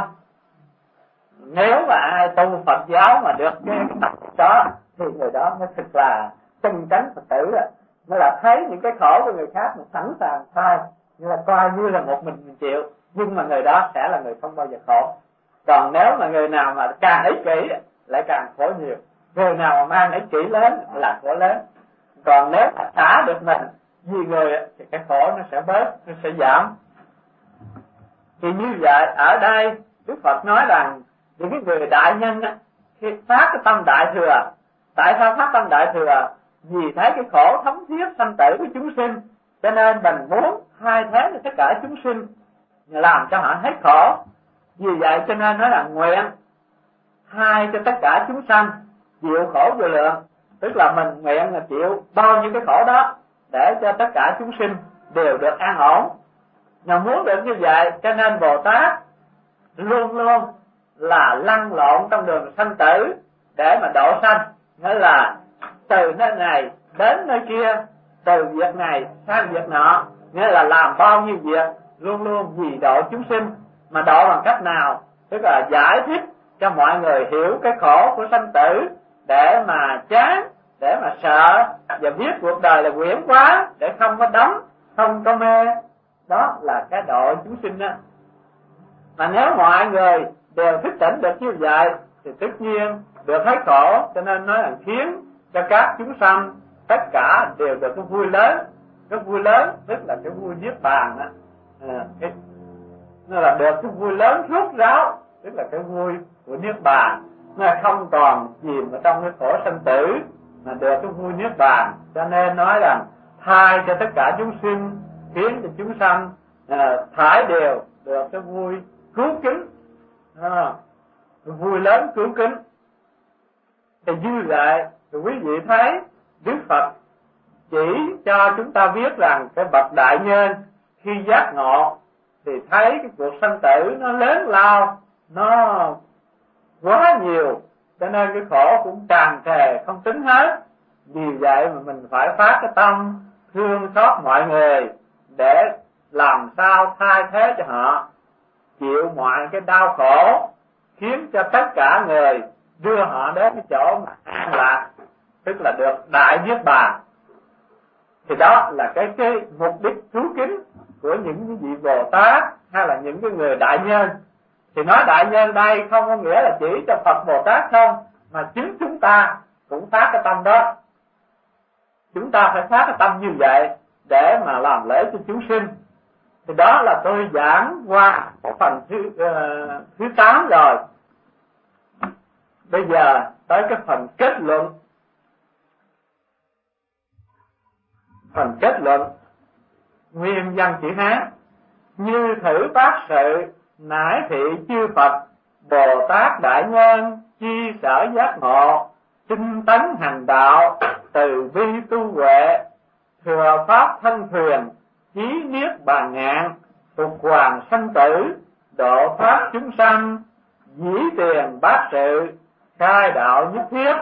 [SPEAKER 1] Nếu mà ai tu Phật giáo mà được cái tập đó thì người đó mới thực là chân chánh Phật tử rồi, mới là thấy những cái khổ của người khác mình sẵn sàng thay, như là coi như là một mình mình chịu, nhưng mà người đó sẽ là người không bao giờ khổ. Còn nếu mà người nào mà càng ích kỷ lại càng khổ nhiều, người nào mà mang ích kỷ lớn là khổ lớn. Còn nếu mà xả được mình vì người thì cái khổ nó sẽ bớt, nó sẽ giảm. Thì như vậy ở đây Đức Phật nói rằng những cái người đại nhân á, khi phát cái tâm đại thừa, tại sao phát tâm đại thừa? Vì thấy cái khổ thống thiết sanh tử của chúng sinh, cho nên mình muốn thay thế cho tất cả chúng sinh, làm cho họ hết khổ. Vì vậy cho nên nói là nguyện thay cho tất cả chúng sanh chịu khổ vô lượng, tức là mình nguyện là chịu bao nhiêu cái khổ đó để cho tất cả chúng sinh đều được an ổn. Mà muốn được như vậy cho nên Bồ Tát luôn luôn là lăn lộn trong đường sanh tử để mà độ sanh, nghĩa là từ nơi này đến nơi kia, từ việc này sang việc nọ, nghĩa là làm bao nhiêu việc luôn luôn vì độ chúng sinh. Mà độ bằng cách nào? Tức là giải thích cho mọi người hiểu cái khổ của sanh tử để mà chán, để mà sợ và biết cuộc đời là quyển quá, để không có đắm, không có mê. Đó là cái độ chúng sinh đó. Mà nếu mọi người đều thức tỉnh được như vậy thì tất nhiên được hết khổ. Cho nên nói là khiến cho các chúng sanh tất cả đều được cái vui lớn. Cái vui lớn tức là cái vui niết bàn đó. À, cái, nó là được cái vui lớn rốt ráo, tức là cái vui của niết bàn. Nó không còn chìm ở trong cái khổ sanh tử, mà được cái vui niết bàn. Cho nên nói rằng thay cho tất cả chúng sinh, khiến cho chúng sanh à, thải đều được cái vui cứu kính, à, vui lớn cứu kính. Thì như vậy thì quý vị thấy Đức Phật chỉ cho chúng ta biết rằng cái bậc đại nhân khi giác ngộ thì thấy cái cuộc sanh tử nó lớn lao, nó quá nhiều, cho nên cái khổ cũng tràn trề không tính hết. Vì vậy mà mình phải phát cái tâm thương xót mọi người để làm sao thay thế cho họ chịu mọi cái đau khổ, khiến cho tất cả người đưa họ đến cái chỗ mà an lạc, tức là được đại niết bàn. Thì đó là cái cái mục đích cứu kính của những cái vị Bồ Tát hay là những cái người đại nhân. Thì nói đại nhân đây không có nghĩa là chỉ cho Phật Bồ Tát không, mà chính chúng ta cũng phát cái tâm đó. Chúng ta phải phát cái tâm như vậy để mà làm lễ cho chúng sinh. Thì đó là tôi giảng qua phần thứ uh, thứ tám rồi. Bây giờ tới cái phần kết luận. Phần kết luận nguyên văn chữ Hán: như thử bát sự nải thị chư Phật Bồ Tát đại nhân chi sở giác ngộ, tinh tấn hành đạo, từ bi tu huệ, thừa pháp thân thuyền, chí niết bàn ngạn, phục hoàng sanh tử, độ thoát chúng sanh, dĩ tiền bát sự, khai đạo nhất thiết,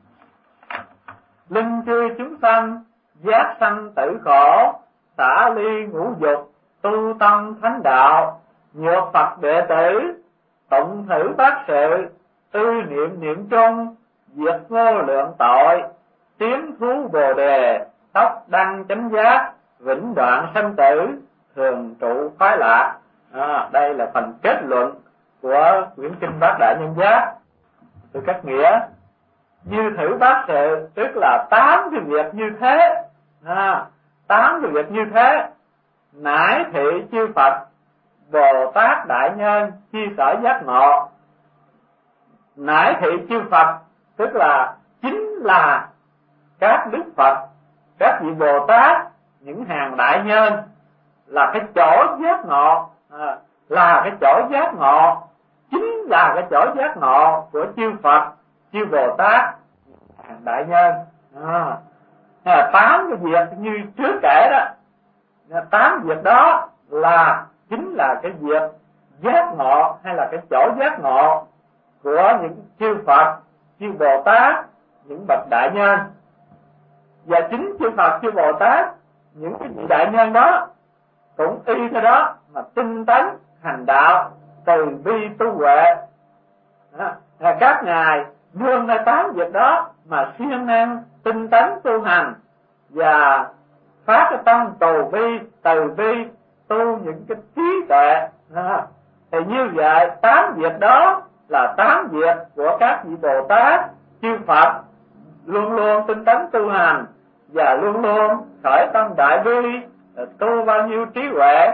[SPEAKER 1] linh chư chúng sanh, giác sanh tử khổ, xả ly ngũ dục, tu tâm thánh đạo, nhược Phật đệ tử, tụng thử bát sự, tư niệm niệm chung, diệt vô lượng tội, tiến thú bồ đề, tốc đăng chánh giác, vĩnh đoạn sanh tử, thường trụ khoái lạc. À, đây là phần kết luận của quyển kinh Bát Đại Nhân Giác. Từ cách nghĩa như thử bát sự tức là tám cái việc như thế, à, tám cái việc như thế nải thị chư Phật Bồ Tát đại nhân chi sở giác ngộ. Nải thị chư Phật tức là chính là các đức Phật, các vị Bồ Tát, những hàng đại nhân là cái chỗ giác ngộ, à, là cái chỗ giác ngộ, chính là cái chỗ giác ngộ của chư Phật, chư Bồ Tát, hàng đại nhân. À, à, tám cái việc như trước kể đó, tám việc đó là chính là cái việc giác ngộ hay là cái chỗ giác ngộ của những chư Phật, chư Bồ Tát, những bậc đại nhân. Và chính chư Phật, chư Bồ Tát, những cái vị đại nhân đó cũng y theo đó mà tinh tấn hành đạo, từ bi tu huệ. À, các ngài nương nơi tám việc đó mà siêng năng tinh tấn tu hành và phát cái tâm từ bi, từ bi tu những cái trí tuệ. À, thì như vậy tám việc đó là tám việc của các vị Bồ Tát, chư Phật luôn luôn tinh tấn tu hành và luôn luôn khởi tâm đại bi, tu bao nhiêu trí huệ.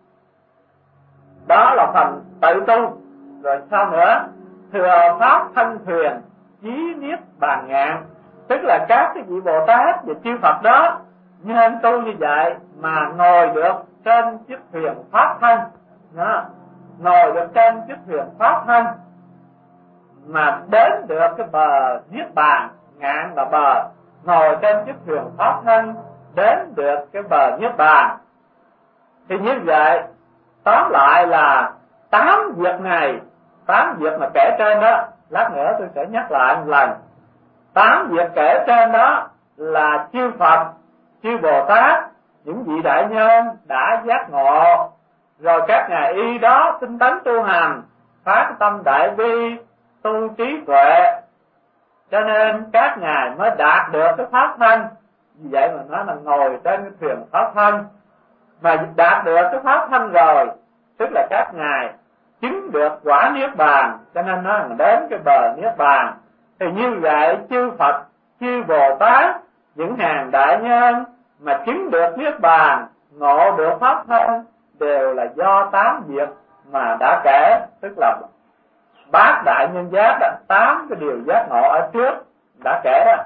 [SPEAKER 1] Đó là phần tự tu. Rồi sao nữa? Thừa pháp thân thuyền, chí niết bàn ngạn, tức là các cái vị Bồ Tát và chư Phật đó nên tu như vậy mà ngồi được trên chiếc thuyền pháp thân. Đó, ngồi được trên chiếc thuyền pháp thân mà đến được cái bờ niết bàn, ngạn là bờ, ngồi trên chiếc thuyền thoát thân đến được cái bờ Niết Bàn. Thì như vậy tóm lại là tám việc này, tám việc mà kể trên đó, lát nữa tôi sẽ nhắc lại một lần. Tám việc kể trên đó là chư Phật, chư Bồ Tát, những vị đại nhân đã giác ngộ, rồi các ngài y đó tinh tấn tu hành, phát tâm đại bi, tu trí tuệ, cho nên các ngài mới đạt được cái pháp thân. Vì vậy mà nói là ngồi trên cái thuyền pháp thân, mà đạt được cái pháp thân rồi, tức là các ngài chứng được quả Niết Bàn, cho nên nó đến cái bờ Niết Bàn. Thì như vậy chư Phật, chư Bồ Tát, những hàng đại nhân mà chứng được Niết Bàn, ngộ được pháp thân, đều là do tám việc mà đã kể, tức là bát đại nhân giác đó, tám cái điều giác ngộ ở trước đã kể đó.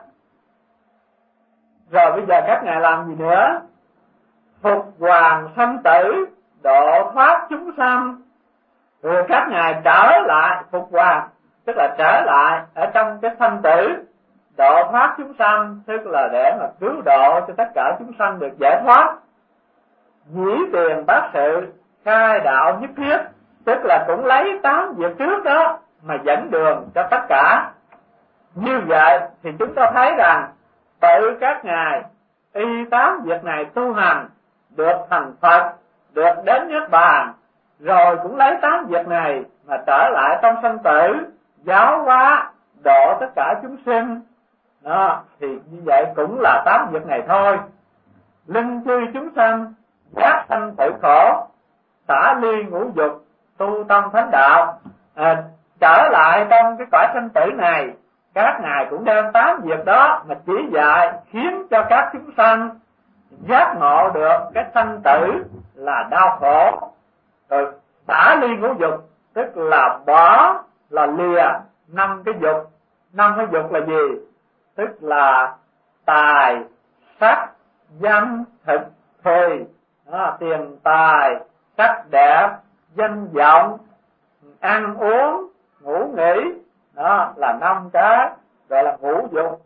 [SPEAKER 1] Rồi bây giờ các ngài làm gì nữa? Phục hoàng sanh tử, độ thoát chúng sanh. Rồi các ngài trở lại phục hoàng, tức là trở lại ở trong cái sanh tử, độ thoát chúng sanh, tức là để mà cứu độ cho tất cả chúng sanh được giải thoát. Dĩ tiền bát sự, khai đạo nhất thiết, tức là cũng lấy tám việc trước đó mà dẫn đường cho tất cả. Như vậy thì chúng ta thấy rằng tự các ngài y tám việc này tu hành, được thành Phật, được đến Niết Bàn, rồi cũng lấy tám việc này mà trở lại trong sanh tử, giáo hóa độ tất cả chúng sinh. Đó, thì như vậy cũng là tám việc này thôi. Linh chư chúng sanh, giác sanh tử khổ, xả ly ngũ dục, tu tâm thánh đạo. À, trở lại trong cái cõi sanh tử này, các ngài cũng đem tám việc đó mà chỉ dạy, khiến cho các chúng sanh giác ngộ được cái sanh tử là đau khổ. Rồi xả ly ngũ dục, tức là bỏ, là lìa năm cái dục. Năm cái dục là gì? Tức là tài, sắc, danh, thực, thùy. Đó, tiền tài, sắc đẹp, danh vọng, ăn uống, ngủ nghỉ. Đó là năm cái gọi là ngũ dục.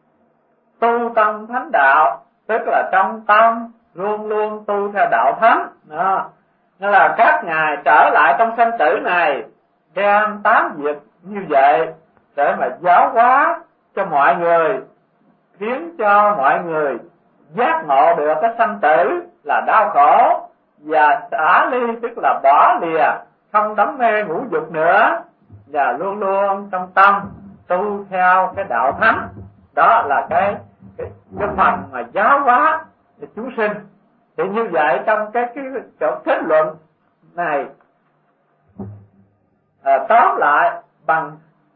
[SPEAKER 1] Tu tâm thánh đạo, tức là trong tâm luôn luôn tu theo đạo thánh. Đó, nên là các ngài trở lại trong sanh tử này, đem tám việc như vậy để mà giáo hóa cho mọi người, khiến cho mọi người giác ngộ được cái sanh tử là đau khổ, và xả ly, tức là bỏ lìa, không đắm mê ngũ dục nữa, và luôn luôn trong tâm tu theo cái đạo thánh. Đó là cái cái, cái phần mà giáo hóa thì chúng sinh. Thì như vậy trong cái cái chỗ kết luận này, à, tóm lại bằng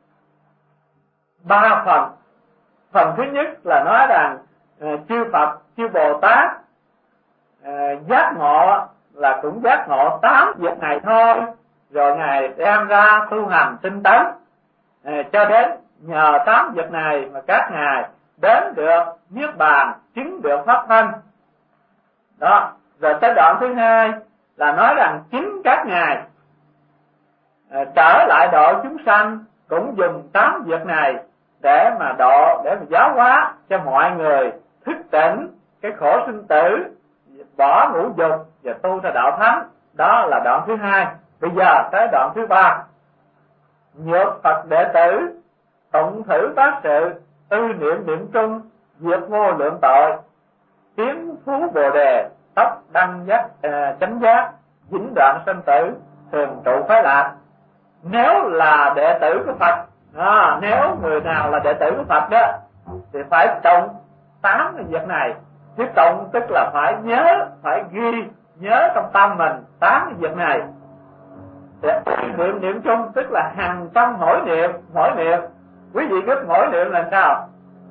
[SPEAKER 1] ba phần. Phần thứ nhất là nói rằng uh, chư Phật, chư Bồ Tát uh, giác ngộ là cũng giác ngộ tám việc này thôi, rồi ngài đem ra tu hành tinh tấn, uh, cho đến nhờ tám việc này mà các ngài đến được Niết Bàn, chứng được pháp thân. Đó, rồi tới đoạn thứ hai là nói rằng chính các ngài uh, trở lại độ chúng sanh cũng dùng tám việc này để mà độ, để mà giáo hóa cho mọi người thức tỉnh cái khổ sinh tử, bỏ ngũ dục và tu theo đạo thánh. Đó là đoạn thứ hai. Bây giờ tới đoạn thứ ba. Nhược Phật đệ tử, tụng thử bát sự, ư niệm niệm trung, diệt vô lượng tội, tiến phú bồ đề, tốc đăng giác à, chánh giác, vĩnh đoạn sanh tử, thường trụ khoái lạc. Nếu là đệ tử của Phật, à, nếu người nào là đệ tử của Phật đó, thì phải tụng tám cái việc này. Chứ tụng tức là phải nhớ, phải ghi nhớ trong tâm mình tám cái việc này. Để niệm niệm chung, tức là hằng trong mỗi niệm, mỗi niệm. Quý vị biết mỗi niệm là sao?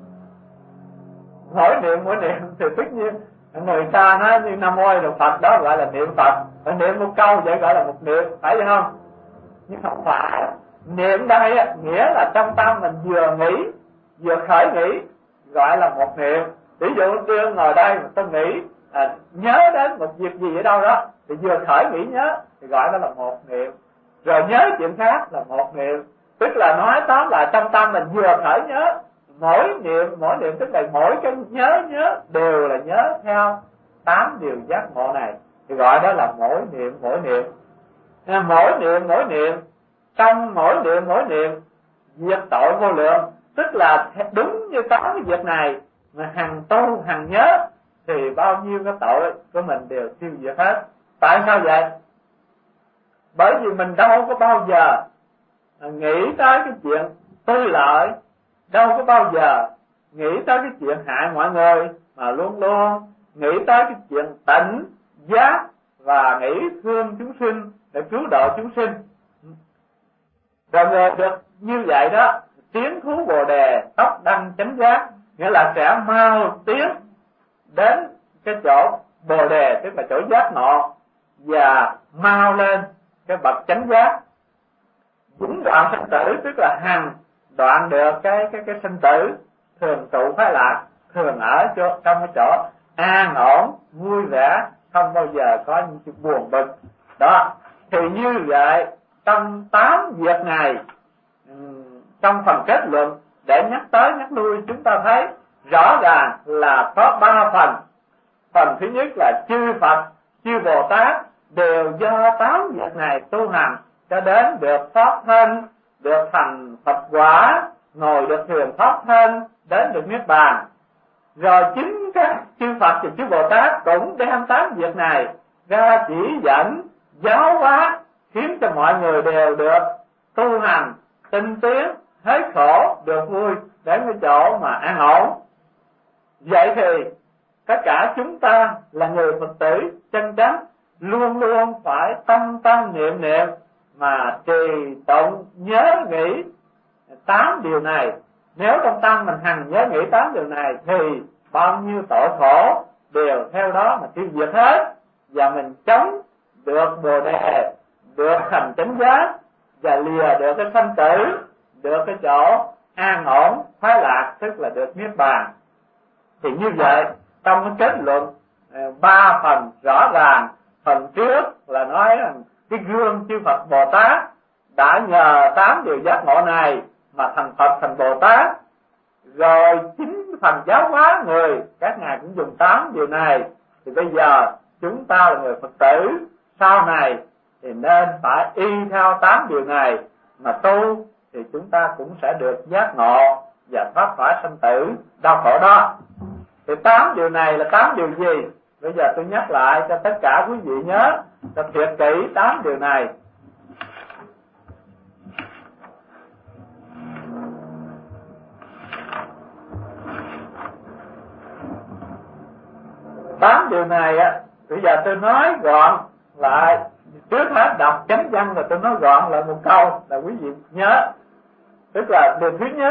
[SPEAKER 1] Mỗi niệm, mỗi niệm thì tất nhiên người ta nói như Nam Mô Được Phật, đó gọi là niệm Phật. Phải niệm một câu vậy gọi là một niệm, phải không? Nhưng không phải. Niệm đây nghĩa là trong tâm mình vừa nghĩ, vừa khởi nghĩ, gọi là một niệm. Ví dụ tôi ngồi đây mà tôi nghĩ à, nhớ đến một việc gì ở đâu đó, thì vừa khởi nghĩ nhớ thì gọi đó là một niệm. Rồi nhớ chuyện khác là một niệm. Tức là nói tóm lại trong tâm mình vừa khởi nhớ mỗi niệm mỗi niệm tức là mỗi cái nhớ nhớ đều là nhớ theo tám điều giác ngộ này, thì gọi đó là mỗi niệm mỗi niệm. Mỗi niệm mỗi niệm, trong mỗi niệm mỗi niệm diệt tội vô lượng, tức là đúng như tám cái việc này mà hằng tu hằng nhớ thì bao nhiêu cái tội của mình đều tiêu diệt hết. Tại sao vậy? Bởi vì mình đâu có bao giờ nghĩ tới cái chuyện tư lợi, đâu có bao giờ nghĩ tới cái chuyện hại mọi người, mà luôn luôn nghĩ tới cái chuyện tỉnh giác và nghĩ thương chúng sinh để cứu độ chúng sinh. Rồi người được như vậy đó, tiến thú bồ đề tốc đăng chánh giác, nghĩa là sẽ mau tiến đến cái chỗ bồ đề, tức là chỗ giác ngộ, và mau lên cái bậc chánh giác. Vĩnh đoạn sinh tử, tức là hằng đoạn được cái cái cái sinh tử, thường trụ phái lạc, thường ở chỗ, trong cái chỗ an ổn vui vẻ, không bao giờ có những chuyện buồn bực đó. Thì như vậy trong tám việc này, trong phần kết luận để nhắc tới nhắc lui, chúng ta thấy rõ ràng là có ba phần. Phần thứ nhất là chư Phật chư Bồ Tát đều do tám việc này tu hành cho đến được thoát thân, được thành Phật quả, ngồi được thường thoát thân, đến được niết bàn. Rồi chính các chư Phật và chư Bồ Tát cũng đem tám việc này ra chỉ dẫn giáo hóa, khiến cho mọi người đều được tu hành tinh tiến, hết khổ được vui, đến cái chỗ mà an ổn. Vậy thì tất cả chúng ta là người Phật tử chân chánh, luôn luôn phải tâm tâm niệm niệm mà trì tụng nhớ nghĩ tám điều này. Nếu trong tâm mình hằng nhớ nghĩ tám điều này thì bao nhiêu tội khổ đều theo đó mà tiêu diệt hết, và mình chống được bồ đề, được thành chánh giác, và lìa được cái sanh tử, được cái chỗ an ổn thoái lạc, tức là được niết bàn. Thì như vậy trong cái kết luận ba phần rõ ràng. Phần trước là nói rằng cái gương chư Phật Bồ Tát đã nhờ tám điều giác ngộ này mà thành Phật thành Bồ Tát. Rồi chính phần giáo hóa người, các ngài cũng dùng tám điều này. Thì bây giờ chúng ta là người Phật tử sau này thì nên phải y theo tám điều này mà tu, thì chúng ta cũng sẽ được giác ngộ và thoát khỏi sanh tử đau khổ đó. Thì tám điều này là tám điều gì? Bây giờ tôi nhắc lại cho tất cả quý vị nhớ cho thiệt kỹ tám điều này. Tám điều này á, bây giờ tôi nói gọn lại. Trước hết đọc chánh văn rồi tôi nói gọn lại một câu là quý vị nhớ. Tức là điều thứ nhất,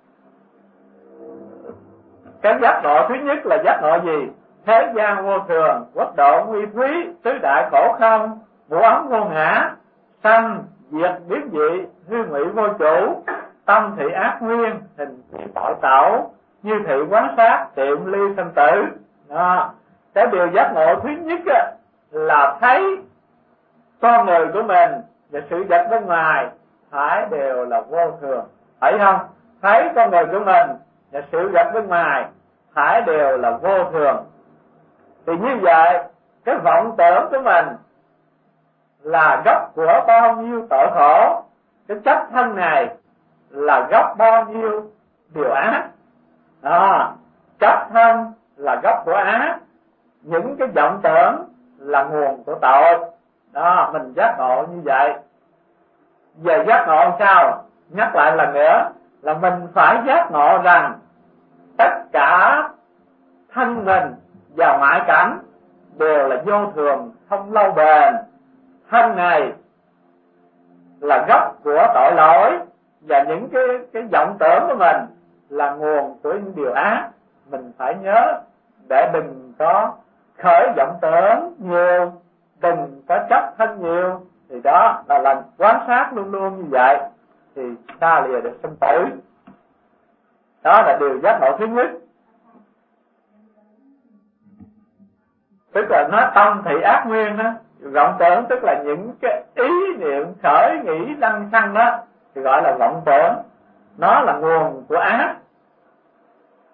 [SPEAKER 1] cái giác ngộ thứ nhất là giác ngộ gì? Thế gian vô thường, quốc độ nguy thúy, tứ đại khổ không, ngũ ấm vô ngã, sanh diệt biến dị, hư ngụy vô chủ, tâm thị ác nguyên, hình tội tẩu, như thị quán sát, tiệm ly sanh tử. Đó. Cái điều giác ngộ thứ nhất á, là thấy con người của mình và sự vật bên ngoài phải đều là vô thường, phải không? Thấy con người của mình và sự vật bên ngoài phải đều là vô thường. Thì như vậy cái vọng tưởng của mình là gốc của bao nhiêu tội khổ, cái chấp thân này là gốc bao nhiêu điều ác. Đó, chấp thân là gốc của ác, những cái vọng tưởng là nguồn của tội. Đó, mình giác ngộ như vậy. Về giác ngộ sao? Nhắc lại lần nữa là mình phải giác ngộ rằng tất cả thân mình và ngoại cảnh đều là vô thường, không lâu bền. Thân này là gốc của tội lỗi, và những cái cái vọng tưởng của mình là nguồn của những điều ác. Mình phải nhớ để đừng có khởi vọng tưởng nhiều, đừng có chấp thân nhiều. Thì đó là lần quan sát luôn luôn như vậy thì ta lìa được sinh tử. Đó là điều giác ngộ thứ nhất. Tức là nó tâm thị ác nguyên đó. Vọng tưởng tức là những cái ý niệm khởi nghĩ lăng xăng đó thì gọi là vọng tưởng. Nó là nguồn của ác.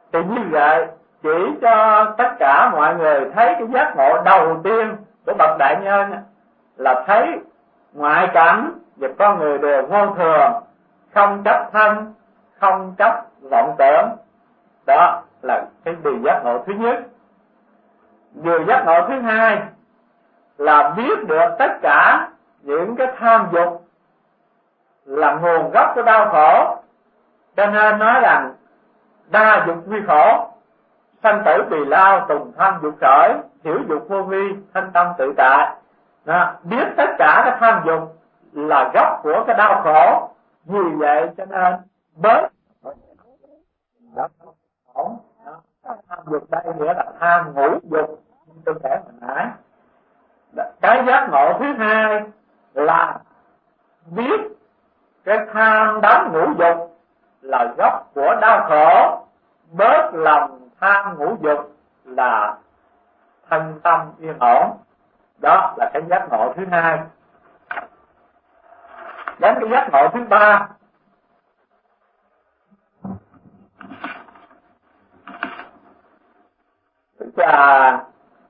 [SPEAKER 1] Thì như vậy chỉ cho tất cả mọi người thấy cái giác ngộ đầu tiên của bậc đại nhân là thấy ngoại cảnh và con người đều vô thường, không chấp thân, không chấp vọng tưởng. Đó là cái điều giác ngộ thứ nhất. Điều giác ngộ thứ hai là biết được tất cả những cái tham dục là nguồn gốc của đau khổ. Cho nên nói rằng đa dục vi khổ, sanh tử tùy lao, tùng tham dục khởi, hiểu dục vô vi, thanh tâm tự tại. Đó, biết tất cả cái tham dục là gốc của cái đau khổ. Vì vậy cho nên bớt đó, đó, tham dục đây nghĩa là tham ngũ dục, tôi kể hồi nãy. Cái giác ngộ thứ hai là biết cái tham đắm ngũ dục là gốc của đau khổ, bớt lòng tham ngũ dục là thân tâm yên ổn. Đó là cái giác ngộ thứ hai. Đến cái giác ngộ thứ ba tức là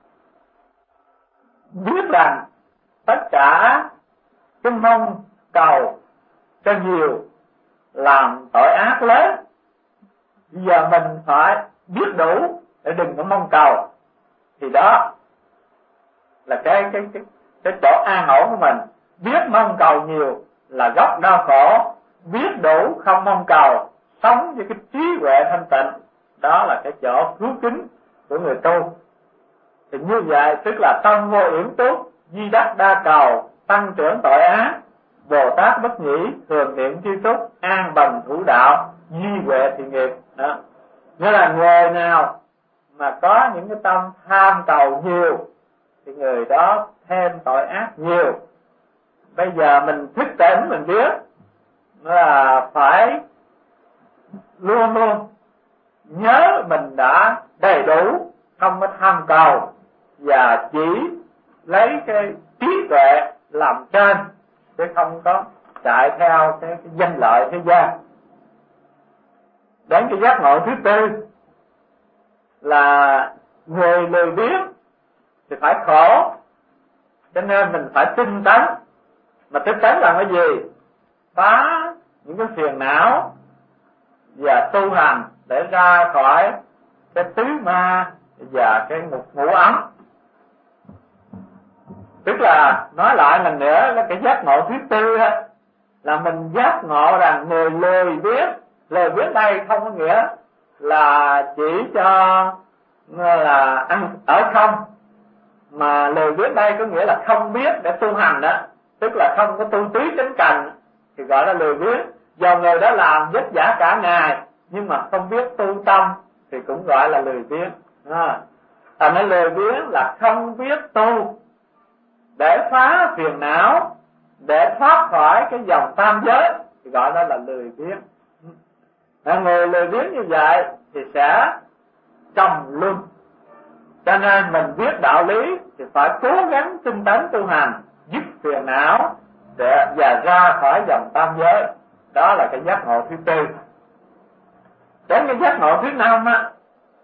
[SPEAKER 1] biết rằng tất cả cái mong cầu cho nhiều làm tội ác lớn. Bây giờ mình phải biết đủ để đừng có mong cầu. Thì đó là cái cái cái cái chỗ an ổn của mình. Biết mong cầu nhiều là gốc đau khổ, biết đủ không mong cầu, sống với cái trí huệ thanh tịnh, đó là cái chỗ cứu kính của người tu. Thì như vậy tức là tâm vô yểm túc, di đắc đa cầu, tăng trưởng tội ác, Bồ Tát bất nhĩ, thường niệm tri túc, an bần thủ đạo, di huệ thiện nghiệp. Đó. Nghĩa là người nào mà có những cái tâm tham cầu nhiều thì người đó thêm tội ác nhiều. Bây giờ mình thức tỉnh mình biết là phải luôn luôn nhớ mình đã đầy đủ, không có tham cầu và chỉ lấy cái trí tuệ làm trên, chứ không có chạy theo cái, cái danh lợi thế gian. Đến cái giác ngộ thứ tư là người lười biếng thì phải khổ, cho nên mình phải tinh tấn. Mà tinh tấn là cái gì? Phá những cái phiền não và tu hành để ra khỏi cái tứ ma và cái ngục ngũ ấm. Tức là nói lại lần nữa là cái giác ngộ thứ tư á, là mình giác ngộ rằng người lười biếng. Lười biếng đây không có nghĩa là chỉ cho là ăn ở không, mà lười biếng đây có nghĩa là không biết để tu hành đó, tức là không có tu trí chánh cần thì gọi là lười biếng. Do người đó làm vất vả cả ngày nhưng mà không biết tu tâm thì cũng gọi là lười biếng. À, thành ra lười biếng là không biết tu để phá phiền não, để thoát khỏi cái dòng tam giới thì gọi đó là lười biếng. À, người lười biếng như vậy thì sẽ trầm luân. Cho nên mình biết đạo lý thì phải cố gắng tinh tấn tu hành, dứt phiền não để và ra khỏi dòng tam giới. Đó là cái giác ngộ thứ tư. Đến cái giác ngộ thứ năm á,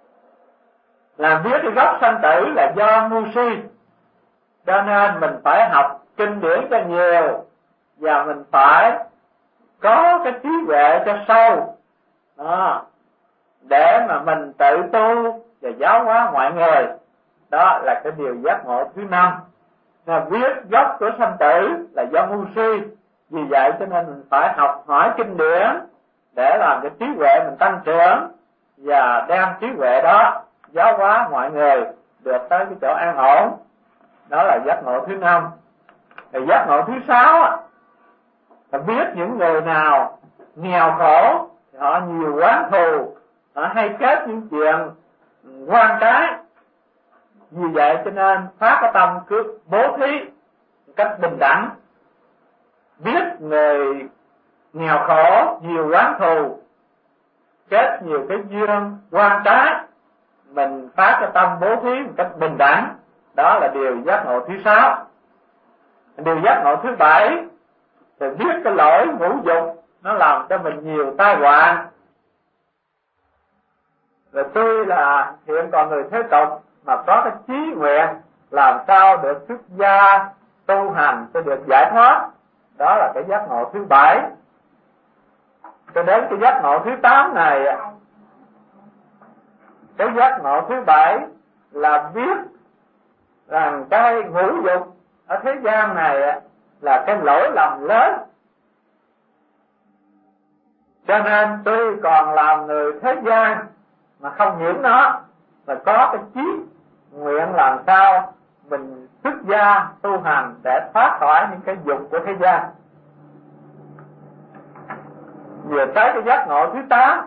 [SPEAKER 1] là biết cái gốc sanh tử là do ngu si. Cho nên mình phải học kinh điển cho nhiều và mình phải có cái trí huệ cho sâu đó, để mà mình tự tu và giáo hóa mọi người. Đó là cái điều giác ngộ thứ năm. Là biết gốc của sanh tử là do ngu si. Vì vậy cho nên mình phải học hỏi kinh điển để làm cho trí huệ mình tăng trưởng và đem trí huệ đó giáo hóa mọi người được tới cái chỗ an ổn. Đó là giác ngộ thứ năm. Thì giác ngộ thứ sáu là biết những người nào nghèo khổ thì họ nhiều oán thù, họ hay kết những chuyện quan trái. Vì vậy cho nên phát cái tâm cứ bố thí một cách bình đẳng. Biết người nghèo khổ nhiều oán thù, kết nhiều cái duyên quan trái, mình phát cái tâm bố thí một cách bình đẳng. Đó là điều giác ngộ thứ sáu. Điều giác ngộ thứ bảy thì biết cái lỗi ngũ dục nó làm cho mình nhiều tai họa, Rồi tôi là hiện còn người thế tục mà có cái chí nguyện làm sao được xuất gia tu hành cho được giải thoát, đó là cái giác ngộ thứ bảy. Cho đến cái giác ngộ thứ tám này, cái giác ngộ thứ bảy là biết rằng cái ngũ dục ở thế gian này là cái lỗi lầm lớn, cho nên tôi còn làm người thế gian mà không nhiễm nó, là có cái chí nguyện làm sao mình xuất gia tu hành để thoát khỏi những cái dục của thế gian. Vừa tới cái giác ngộ thứ tám,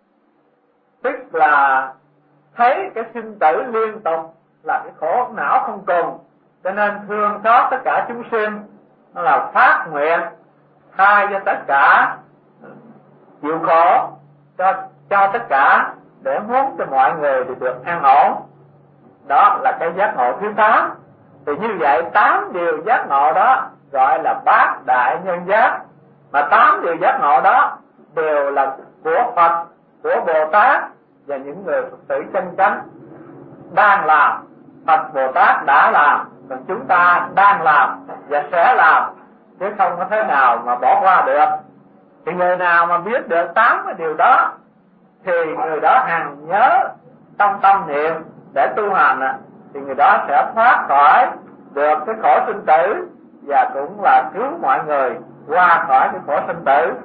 [SPEAKER 1] tức là thấy cái sinh tử liên tục là cái khổ não không cùng, cho nên thương xót tất cả chúng sinh, nó là phát nguyện tha cho tất cả, chịu khổ cho cho tất cả, để muốn cho mọi người được, được an ổn. Đó là cái giác ngộ thứ tám. Thì như vậy tám điều giác ngộ đó gọi là bát đại nhân giác, mà tám điều giác ngộ đó đều là của Phật, của Bồ Tát và những người Phật tử chân chánh đang làm. Phật Bồ Tát đã làm, còn chúng ta đang làm và sẽ làm, chứ không có thế nào mà bỏ qua được. Thì người nào mà biết được tám cái điều đó thì người đó hằng nhớ trong tâm niệm để tu hành, thì người đó sẽ thoát khỏi được cái khổ sinh tử, và cũng là cứu mọi người qua khỏi cái khổ sinh tử.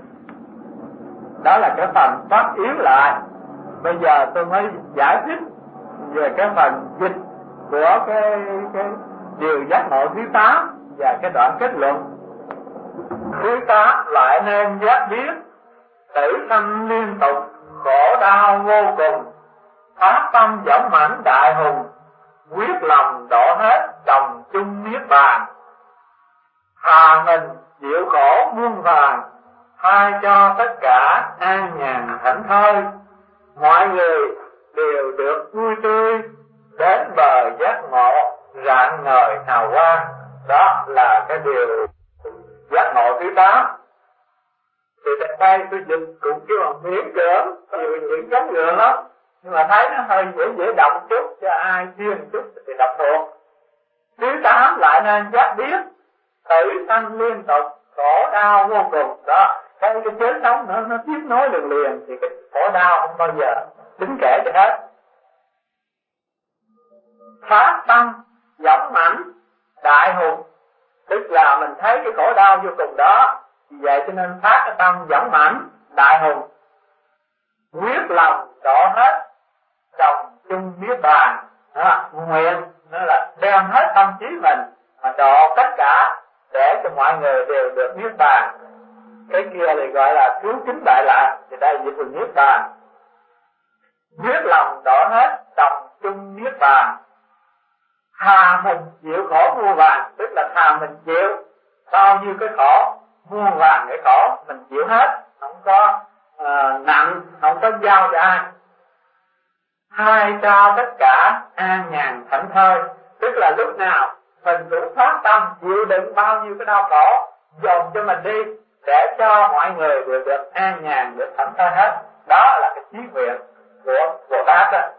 [SPEAKER 1] Đó là cái phần pháp yếu lại. Bây giờ tôi mới giải thích về cái phần dịch của cái, cái điều giác ngộ thứ tám và cái đoạn kết luận. Thứ tám lại nên giác biết tử sanh liên tục, khổ đau vô cùng, phát tâm dũng mãnh đại hùng, quyết lòng đổ hết đồng chung niết bàn. Thà mình chịu khổ muôn vàn, thay cho tất cả an nhàn thảnh thơi, mọi người đều được vui tươi, đến bờ giác ngộ rạng ngời hào quang. Đó là cái điều giác ngộ thứ tám. Thì tại đây tôi dịch cũng kêu bằng miễn cưỡng, nhiều những giống ngựa lắm, nhưng mà thấy nó hơi dễ dễ đọc chút, cho ai chuyên chút thì đọc thuộc. Thứ tám lại nên giác biết tử sanh liên tục, khổ đau vô cùng. Đó, cái cái chết sống nó nó tiếp nối liền liền, thì cái khổ đau không bao giờ tính kể cho hết. Phát tâm dũng mãnh đại hùng, tức là mình thấy cái khổ đau vô cùng đó, vì vậy cho nên phát cái tâm dũng mãnh đại hùng, quyết lòng đổ hết đồng chung niết bàn. Đó, nguyện nó là đem hết tâm trí mình mà độ tất cả để cho mọi người đều được niết bàn. Cái kia thì gọi là cứu kính đại lạc, thì đây dịch là niết bàn. Quyết lòng đổ hết đồng chung niết bàn. Thà mình chịu khổ muôn vàn, tức là thà mình chịu bao nhiêu cái khổ, muôn vàn cái khổ mình chịu hết, không có uh, nặng, không có giao cho ai. Hai cho tất cả an nhàn thảnh thơi, tức là lúc nào mình cũng phát tâm chịu đựng bao nhiêu cái đau khổ, dồn cho mình đi để cho mọi người đều được an nhàn, được thảnh thơi hết. Đó là cái chí nguyện của Bồ Tát đó.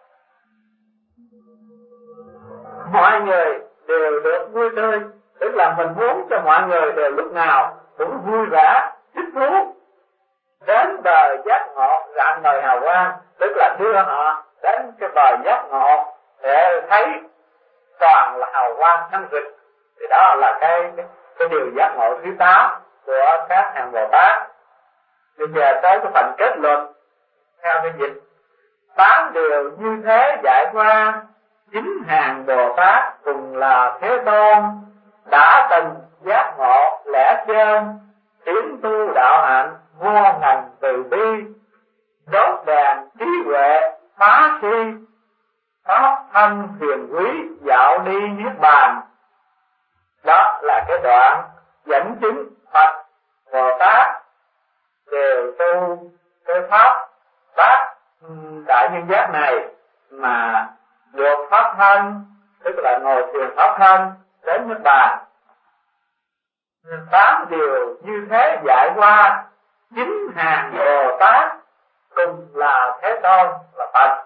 [SPEAKER 1] Mọi người đều được vui tươi, tức là mình muốn cho mọi người đều lúc nào cũng vui vẻ, thích thú, đến bờ giác ngộ rạng ngời hào quang, tức là đưa họ đến cái bờ giác ngộ để thấy toàn là hào quang thanh rực. Thì đó là cái cái, cái điều giác ngộ thứ tám của các hàng Bồ Tát. Bây giờ tới cái phần kết luận theo cái dịch. Tám điều như thế giải qua, chính hàng Bồ Tát cùng là Thế Tôn, đã từng giác ngộ lẽ chân, tiến tu đạo hạnh vô ngần từ bi, đốt đèn trí huệ phá si, pháp thanh thiền quý dạo đi niết bàn. Đó là cái đoạn dẫn chứng Phật Bồ Tát đều tu cái pháp bát đại nhân giác này mà được pháp thân, tức là ngồi thiền pháp thân đến niết bàn. Tám điều như thế dạy qua, chính hàng Bồ Tát cùng là Thế Tôn là Phật,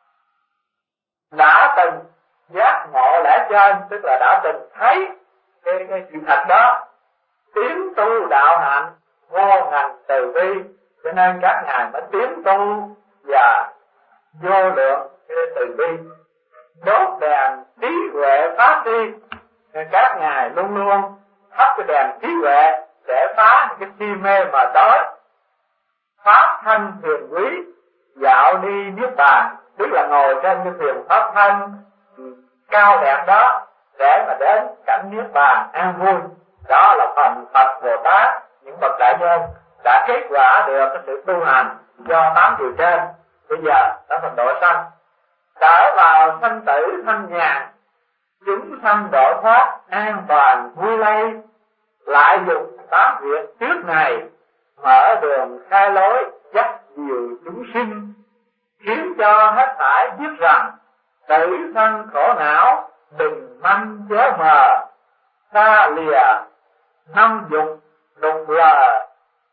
[SPEAKER 1] đã từng giác ngộ lẽ trên, tức là đã từng thấy cái, cái sự thật đó, tiến tu đạo hạnh vô ngành từ bi, cho nên các ngài mới tiến tu và vô lượng cái từ bi, đốt đèn trí huệ pháp đi. Các ngài luôn luôn thắp cái đèn trí huệ để phá những cái si mê mà tối, pháp thanh thiền quý, dạo đi niết bàn, tức là ngồi trên cái thuyền pháp thanh cao đẹp đó để mà đến cảnh niết bàn an vui. Đó là phần Phật Bồ Tát, những bậc đại nhân đã kết quả được cái sự tu hành do tám điều trên. Bây giờ đã phần độ sanh, trở vào sanh tử thanh nhàn, chúng sanh độ thoát an toàn vui lây, lại dùng tám việc trước này mở đường khai lối dắt dìu chúng sinh, khiến cho hết thảy biết rằng tử thân khổ não đừng manh chớ mờ, xa lìa năm dục đục lờ,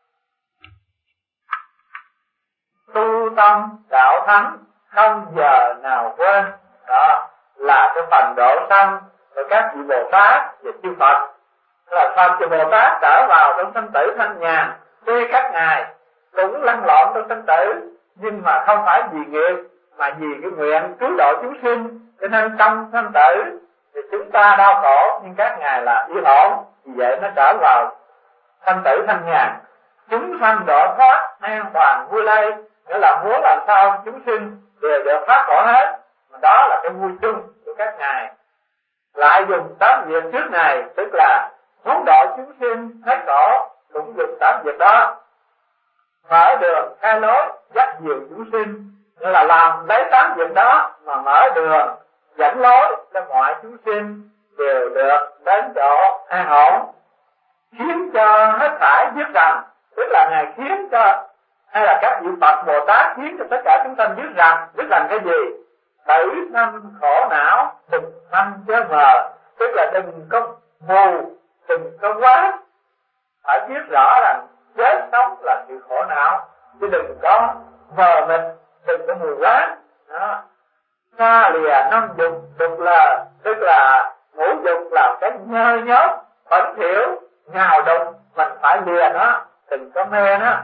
[SPEAKER 1] tu tâm đạo thắng không giờ nào quên. Đó là cái phần độ sanh của các vị Bồ Tát và chư Phật. Là Phật và Bồ Tát trở vào trong sanh tử thanh nhàn, tuy các ngài cũng lăn lộn trong sanh tử, nhưng mà không phải vì nghiệp mà vì cái nguyện cứu độ chúng sinh, cho nên trong sanh tử thì chúng ta đau khổ nhưng các ngài là yên ổn, vì vậy nó trở vào sanh tử thanh nhàn, chúng sanh độ thoát an toàn vui lây, nghĩa là muốn làm sao chúng sinh đều được thoát khổ hết, mà đó là cái vui chung của các ngài. Lại dùng tám việc trước này, tức là muốn độ chúng sinh hết khổ, cũng dùng tám việc đó, mở đường khai lối dắt dìu chúng sinh, nghĩa là làm lấy tám việc đó mà mở đường dẫn lối cho mọi chúng sinh đều được đến chỗ an ổn, khiến cho hết thảy biết rằng, tức là ngài khiến cho, hay là các vị Phật Bồ Tát khiến cho tất cả chúng ta biết rằng, biết rằng cái gì? Tử thân khổ não đừng manh chớ mờ, tức là đừng có mù, đừng có quá, phải biết rõ rằng chết sống là sự khổ não, chứ đừng có mờ mịt, đừng có mù quá. Đó. Xa lìa năm dục đục lờ, tức là ngũ dục là cái nhơ nhớt bẩn thỉu nhào đục, mình phải lìa nó, đừng có mê nó.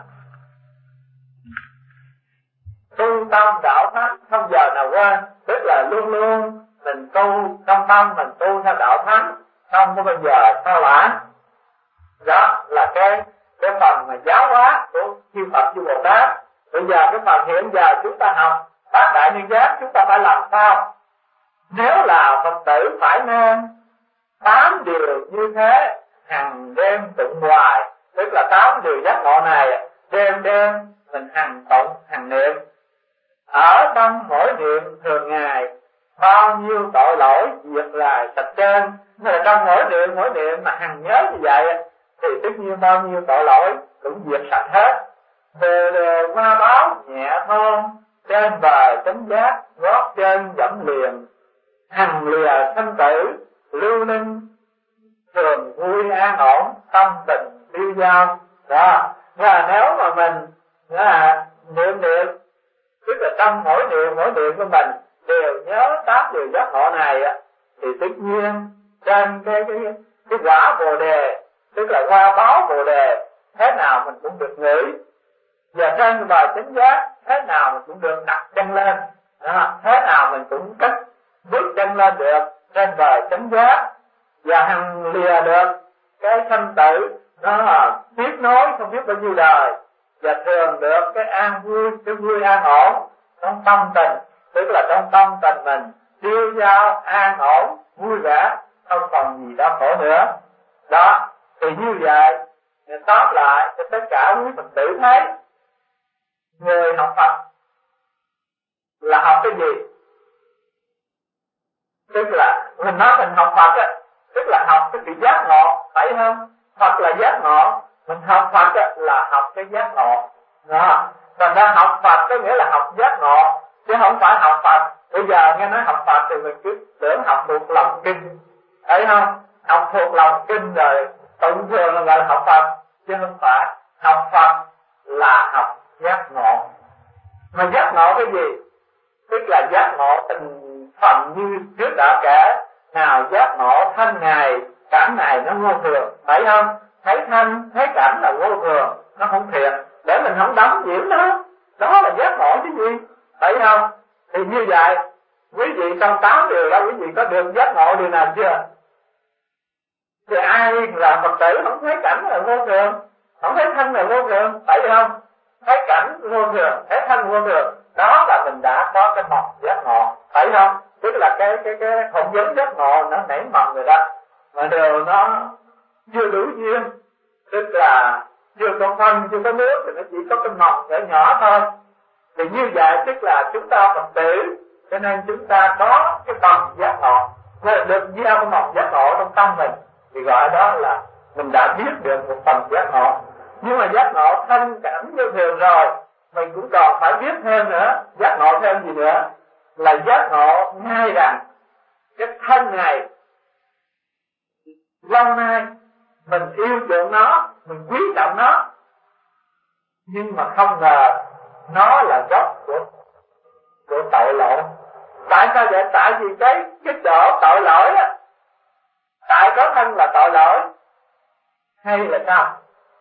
[SPEAKER 1] Tu tâm đạo thắng không giờ nào quên, tức là luôn luôn mình tu trong tâm, mình tu theo đạo thắng, không có bao giờ sao lãng. Đó là cái cái phần mà giáo hóa của chư Phật chư Bồ Tát. Bây giờ cái phần hiện giờ chúng ta học bát đại nhân giác, chúng ta phải làm sao? Nếu là Phật tử phải nên tám điều như thế hàng đêm tụng hoài, tức là tám điều giác ngộ này đêm đêm mình hằng tụng hằng niệm, ở trong mỗi niệm thường ngày bao nhiêu tội lỗi việc là sạch trơn. Nên là trong mỗi niệm mỗi niệm mà hằng nhớ như vậy thì tất nhiên bao nhiêu tội lỗi cũng diệt sạch hết. Về đề hoa báo nhẹ thôn, trên bờ chánh giác gót chân dẫm liền, hằng lìa sanh tử lưu ninh, thường vui an ổn tâm tình tiêu dao. Đó, và nếu mà mình là niệm niệm, tức là trong mỗi niệm mỗi niệm của mình đều nhớ tám điều giác ngộ này, thì tất nhiên trên cái cái cái quả bồ đề, tức là hoa báo bồ đề, thế nào mình cũng được ngửi, và trên cái bờ chánh giác thế nào mình cũng được đặt chân lên. Đó, thế nào mình cũng cất bước chân lên được trên bờ chánh giác, và hằng lìa được cái sanh tử đó là tiếp nối không biết bao nhiêu đời, và thường được cái an vui, cái vui an ổn trong tâm tình, tức là trong tâm tình mình tiêu dao an ổn vui vẻ, không còn gì đau khổ nữa. Đó thì như vậy tóm lại cho tất cả quý Phật tử thấy, người học Phật là học cái gì? Tức là mình nói mình học Phật á, tức là học cái sự giác ngộ, phải không? Phật là giác ngộ, mình học Phật á là học cái giác ngộ. Đó, thành ra học Phật có nghĩa là học giác ngộ, chứ không phải học Phật. Bây giờ nghe nói học Phật thì mình cứ tưởng học thuộc lòng kinh, thấy không? Học thuộc lòng kinh rồi tụng thường là gọi là học Phật, chứ không phải. Học Phật là học giác ngộ. Mà giác ngộ cái gì? Tức là giác ngộ tình phần như trước đã kể. Nào giác ngộ thân này, cảnh này nó vô thường, phải không? Thấy thân, thấy cảnh là vô thường, nó không thiệt, để mình không đắm nhiễm nó. Đó là giác ngộ cái gì? Phải không? Thì như vậy, quý vị trong tám điều đó quý vị có được giác ngộ điều nào chưa? Thì ai là Phật tử không thấy cảnh là vô thường, không thấy thân là vô thường, phải không? Thấy cảnh vô thường, thấy thân vô thường, đó là mình đã có cái mầm giác ngộ, phải không? Tức là cái cái cái không giống giác ngộ nó nảy mầm rồi đó, mà đều nó chưa đủ duyên, tức là chưa có phân, chưa có nước thì nó chỉ có cái mầm nhỏ nhỏ thôi. Thì như vậy tức là chúng ta Phật tử, cho nên chúng ta có cái mầm giác ngộ, được gieo cái mầm giác ngộ trong tâm mình, thì gọi đó là mình đã biết được một phần giác ngộ. Nhưng mà giác ngộ thân cảnh vô thường rồi, mình cũng còn phải biết thêm nữa. Giác ngộ thêm gì nữa? Là giác ngộ ngay rằng cái thân này lâu nay mình yêu chuộng nó, mình quý trọng nó, nhưng mà không ngờ nó là gốc của của tội lỗi. Tại sao vậy? Tại vì cái cái chỗ tội lỗi á, tại có thân là tội lỗi, hay là sao?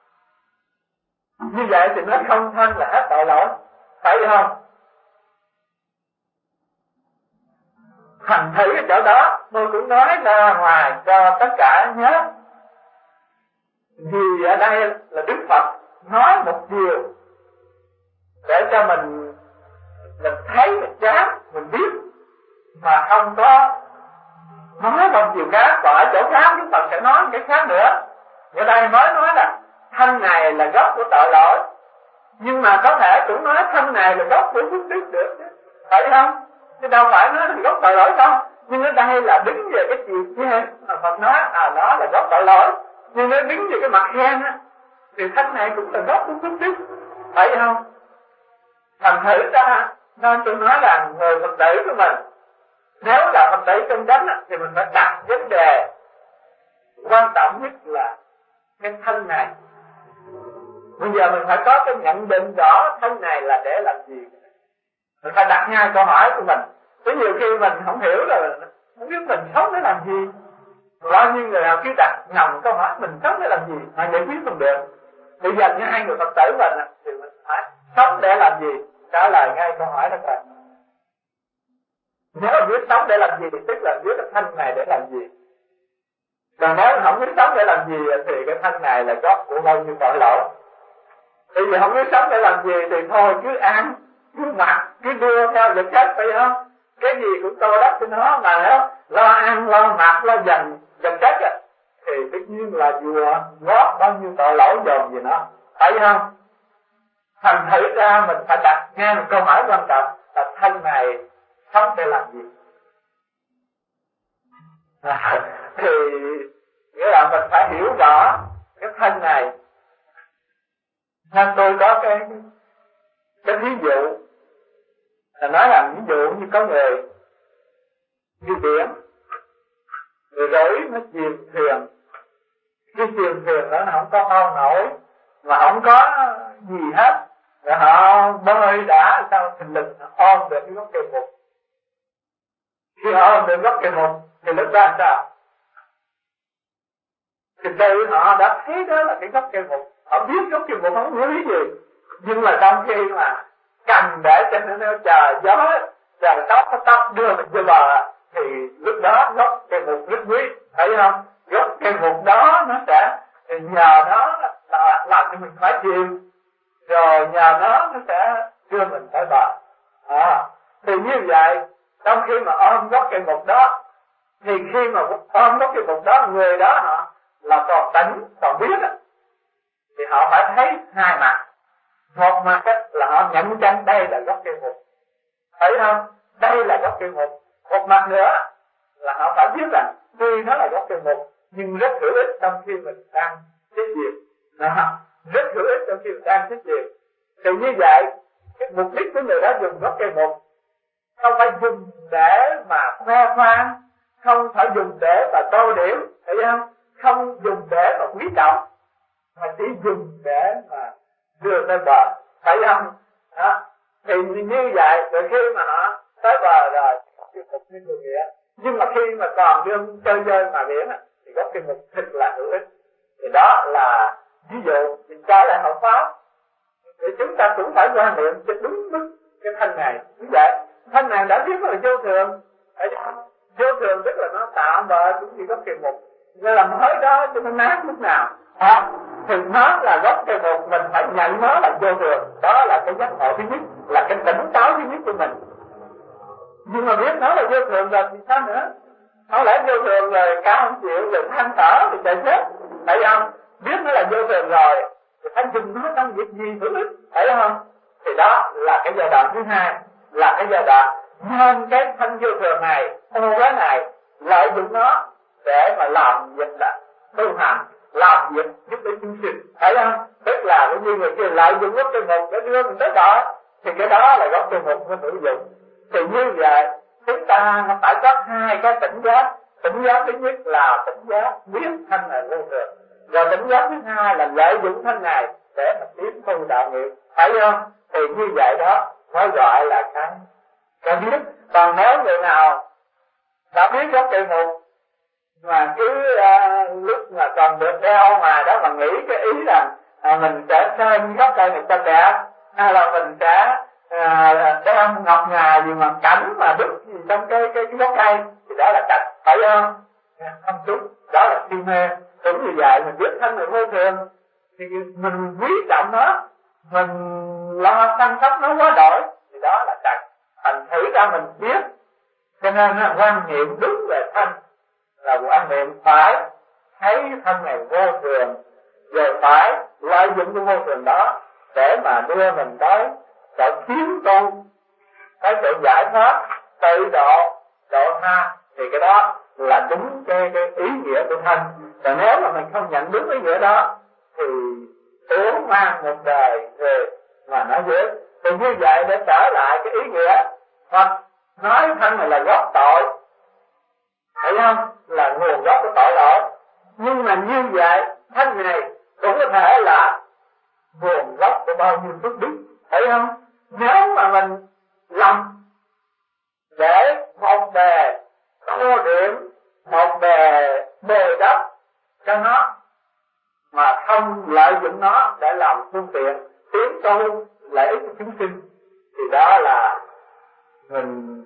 [SPEAKER 1] Như vậy thì nó không thân là hết tội lỗi, phải không? Thành thử cái chỗ đó tôi cũng nói ra ngoài cho tất cả nhớ. Vì ở đây là Đức Phật nói một điều để cho mình mình thấy, mình chán, mình biết, mà không có nói một chiều khác. Còn ở chỗ khác Đức Phật sẽ nói một cái khác nữa. Ở đây mới nói là thân này là gốc của tội lỗi, nhưng mà có thể cũng nói thân này là gốc của phước đức được, phải không? Chứ đâu phải nói là gốc tội lỗi đâu. Nhưng ở đây là đứng về cái chiều kia, Phật nói à nó là gốc tội lỗi, nhưng nếu đứng về cái mặt khen á, thì thân này cũng là gốc của phước đức, phải không? Thành thử ra nên tôi nói là người Phật tử của mình, nếu là Phật tử chân chánh thì mình phải đặt vấn đề quan trọng nhất là cái thân này. Bây giờ mình phải có cái nhận định rõ thân này là để làm gì. Mình phải đặt ngay câu hỏi của mình. Có nhiều khi mình không hiểu là không biết mình sống để làm gì. Bao nhiêu người nào cứ đặt ngầm câu hỏi mình sống để làm gì mà giải quyết không được. Bây giờ như hai người Phật tử mình thì mình hỏi sống để làm gì, trả lời ngay câu hỏi đó rồi. Nếu mà biết sống để làm gì tức là biết cái thân này để làm gì. Còn nếu không biết sống để làm gì thì cái thân này là gốc của bao nhiêu tội lỗi. Bây giờ không biết sống để làm gì thì thôi cứ ăn, cứ mặc, cứ đua theo vật chất, phải không? Cái gì cũng tô đắp cho nó, mà nếu lo ăn, lo mặc, lo dành vật chất á, thì tất nhiên là vừa góp bao nhiêu tội lỗi dồn gì nó, phải không? Thành thử ra mình phải đặt nghe một câu hỏi quan trọng là thân này sống để làm gì? À, thì nghĩa là mình phải hiểu rõ cái thân này. Nên tôi có cái cái ví dụ là nói là ví dụ như có người đi biển, người rỗi nó chìm thuyền, cái chìm thuyền đó nó không có mau nổi mà không có gì hết, rồi họ bơi đã sao thành lực ôm được cái gốc cây mục. Khi họ ôm được gốc cây mục thì lúc đó sao? Thì tự họ đã thấy đó là cái gốc cây mục, họ biết gốc cây mục không có lý gì, nhưng mà trong khi mà cần để cho nó chờ gió, chờ tóc nó tóc đưa mình vô bờ, thì lúc đó gốc cây mục rất quý, thấy không? Gốc cây mục đó nó sẽ nhờ nó là làm cho mình khỏi chìm, rồi nhờ nó nó sẽ đưa mình tới bờ. À, thì như vậy trong khi mà ôm gốc cây mục đó, thì khi mà ôm gốc cây mục đó, người đó họ là còn tỉnh, còn biết á, thì họ phải thấy hai mặt. Một mặt là họ nhận chân đây là gốc cây mục, thấy không? Đây là gốc cây mục. Một mặt nữa là họ phải biết rằng tuy nó là gốc cây mục nhưng rất hữu ích trong khi mình đang chết diệt. Đó, rất hữu ích trong khi mình đang chết diệt. Thì như vậy cái mục đích của người đó dùng gốc cây mục không phải dùng để mà khoe khoang, không phải dùng để mà tô điểm, thấy không? Không dùng để mà quý trọng, mà chỉ dùng để mà đưa tới bờ, phải không? Đó. Thì như vậy, rồi khi mà họ tới bờ rồi cái mục như người nghĩa. Nhưng mà khi mà còn đương chơi chơi mà biển thì có cái mục thật là hữu ích. Thì đó là ví dụ mình cho lại hậu pháp, thì chúng ta cũng phải quan niệm cho đúng mức cái thân này. Như vậy thân này đã biết là vô thường, phải không? Vô thường tức là nó tạm bợ cũng chỉ có kỳ mục, nên là mới đó cho nó nát lúc nào à, thì nó là gốc cây mục, mình phải nhận nó là vô thường. Đó là cái giác ngộ thứ nhất, là cái tỉnh táo thứ nhất của mình. Nhưng mà biết nó là vô thường rồi thì sao nữa? Không lẽ vô thường rồi cả không chịu rồi than thở thì chạy chết, phải không? Biết nó là vô thường rồi thì phải dùng nó trong việc gì hữu ích, phải không? Thì đó là cái giai đoạn thứ hai, là cái giai đoạn nhân cái thân vô thường này, ô cái này, lợi dụng nó để mà làm việc là tu hành, làm việc giúp để chúng sinh, phải không? Tức là cũng như người kia lợi dụng gốc cây mục để đưa mình tới đó, thì cái đó là gốc cây mục nó hữu dụng. Thì như vậy chúng ta nó phải có hai cái tỉnh giác. Tỉnh giác thứ nhất là tỉnh giác biết thân này vô thường, rồi tỉnh giác thứ hai là lợi dụng thân này để mà tiến tu đạo nghiệp, phải không? Thì như vậy đó mới gọi là cái cái biết. Còn nếu người nào đã biết gốc cây mục mà cứ uh, lúc mà còn được đeo mà đó mà nghĩ cái ý rằng à, mình sẽ sơn gốc cây này cho đẹp, hay là mình sẽ uh, đem ngọc ngà gì mà cảnh mà đúc gì trong cái cái, cái gốc cây, thì đó là cảnh, phải không? Không đúng, đó là si mê. Cũng như vậy, mình biết thân là vô thường thì mình quý trọng nó, mình lo chăm sóc nó quá đổi, thì đó là cảnh. Thành thử ra mình biết, cho nên là quan niệm đúng về thân là quan niệm phải thấy thân này vô thường, rồi phải lợi dụng cái vô thường đó để mà đưa mình tới chỗ tiến tu, tới chỗ giải thoát, tự độ, độ tha. Thì cái đó là đúng cái, cái ý nghĩa của thân. Còn nếu mà mình không nhận đúng ý nghĩa đó thì uống mang một đời về mà nói dối. Thì như vậy để trở lại cái ý nghĩa, hoặc nói thân này là gốc tội, thấy không? Là nguồn gốc của tội lỗi. Nhưng mà như vậy thân này cũng có thể là nguồn gốc của bao nhiêu phước đức, thấy không? Nếu mà mình lầm để một bề tô điểm, một bề bồi đắp cho nó, mà không lợi dụng nó để làm phương tiện tiến tu lợi ích của chúng sinh, thì đó là mình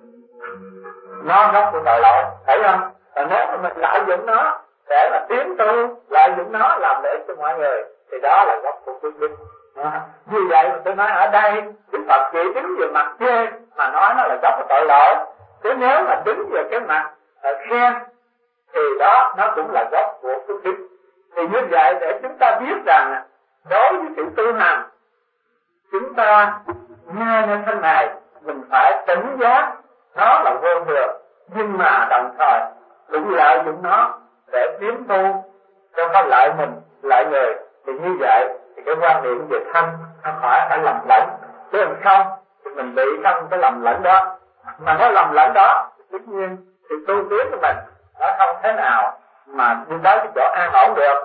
[SPEAKER 1] nó gốc của tội lỗi, thấy không? Và nếu mà mình lợi dụng nó để mà tiến tu, lợi dụng nó làm lợi ích cho mọi người, thì đó là gốc của phước đức. À, như vậy mà tôi nói ở đây Đức Phật chỉ đứng về mặt chê mà nói nó là gốc của tội lỗi. Chứ nếu mà đứng về cái mặt khen thì đó nó cũng là gốc của phước đức. Thì như vậy để chúng ta biết rằng đối với sự tu hành, chúng ta nghe nơi thân này mình phải tỉnh giác nó là vô thường, nhưng mà đồng thời cũng lợi dụng nó để tiến tu cho có lợi mình, lợi người. Thì như vậy thì cái quan niệm về thân nó khỏi phải lầm lẫn, chứ không thì mình bị không cái lầm lẫn đó. Mà nó lầm lẫn đó tất nhiên thì tu tiến của mình nó không thế nào mà đi tới cái chỗ an ổn được.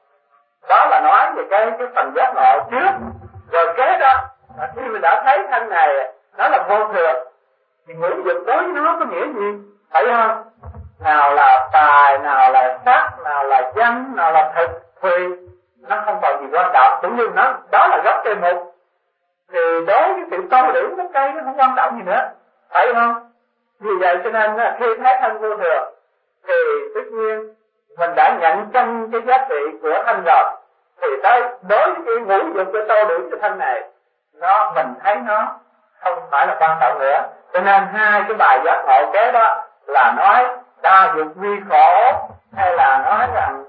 [SPEAKER 1] Đó là nói về cái cái phần giác ngộ trước. Rồi kế đó khi mình đã thấy thân này nó là vô thường thì ngũ dục đối với nó có nghĩa gì, phải không? Nào là tài, nào là sắc, nào là danh, nào là thực, thì nó không còn gì quan trọng. Cũng như nó đó là gốc cây mục, thì đối với sự tô điểm gốc cây nó không quan trọng gì nữa, phải không? Vì vậy cho nên khi thấy thân vô thường thì tất nhiên mình đã nhận chân cái giá trị của thân rồi, thì tới đối với cái ngũ dục cái tô điểm cho thân này, nó mình thấy nó không phải là quan trọng nữa. Cho nên hai cái bài giác ngộ kế đó là nói đa dục vi khổ, hay là nói rằng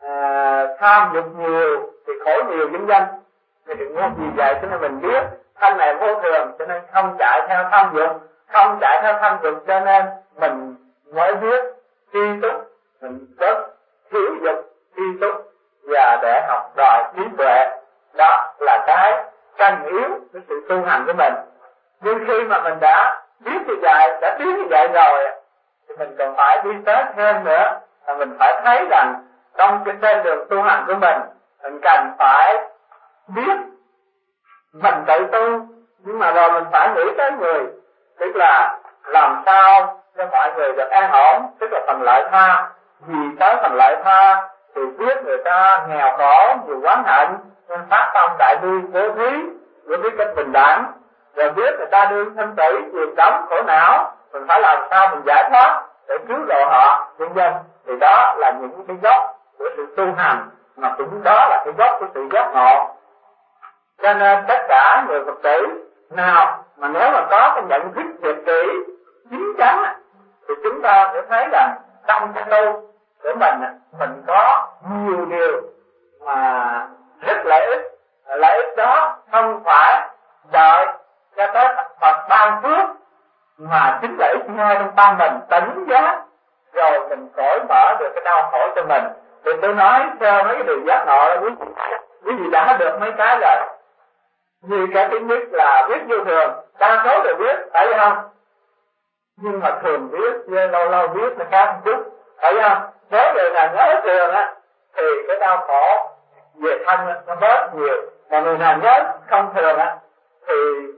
[SPEAKER 1] uh, tham dục nhiều thì khổ nhiều vân vân. Thì đừng có gì vậy, cho nên mình biết thân này vô thường, cho nên không chạy theo tham dục, không chạy theo tham dục, cho nên mình mới biết tri túc, mình bớt thiếu dục tri túc và để học đòi trí tuệ. Đó là cái căn yếu của sự tu hành của mình. Nhưng khi mà mình đã biết như vậy, đã biết như vậy rồi, thì mình còn phải đi tới thêm nữa, là mình phải thấy rằng trong cái trên đường tu hành của mình, mình cần phải biết mình tự tu Nhưng mà rồi mình phải nghĩ tới người, tức là làm sao cho mọi người được an ổn, tức là phần lợi tha. Vì tới phần lợi tha thì biết người ta nghèo khổ, nhiều oán hận, nên phát tâm đại bi bố thí, bố thí cách bình đẳng. Rồi biết người ta đương sinh tử, chìm đắm khổ não, mình phải làm sao mình giải thoát để cứu độ họ, nhân dân. Thì đó là những cái gốc của sự tu hành, mà cũng đó là cái gốc của sự giác ngộ. Cho nên tất cả người Phật tử nào mà nếu mà có cái nhận thức thiệt kỹ, chín chắn, thì chúng ta sẽ thấy là trong cái tu của mình, mình có nhiều điều mà rất lợi ích. Lợi ích đó không phải đợi cho tới Phật ban phước, mà chính lợi ích ngay trong tâm mình tỉnh giác, rồi mình cởi mở được cái đau khổ cho mình. Thì tôi nói theo mấy cái điều giác ngộ là quý vị, quý vị đã được mấy cái rồi. Như cái thứ nhất là biết vô thường, đa số đều biết, phải không? Nhưng mà thường biết, lâu lâu biết nó khác một chút, phải không? Nếu người nào nhớ thường á, thì cái đau khổ về thân nó bớt nhiều. Mà người nào nhớ không thường á, thì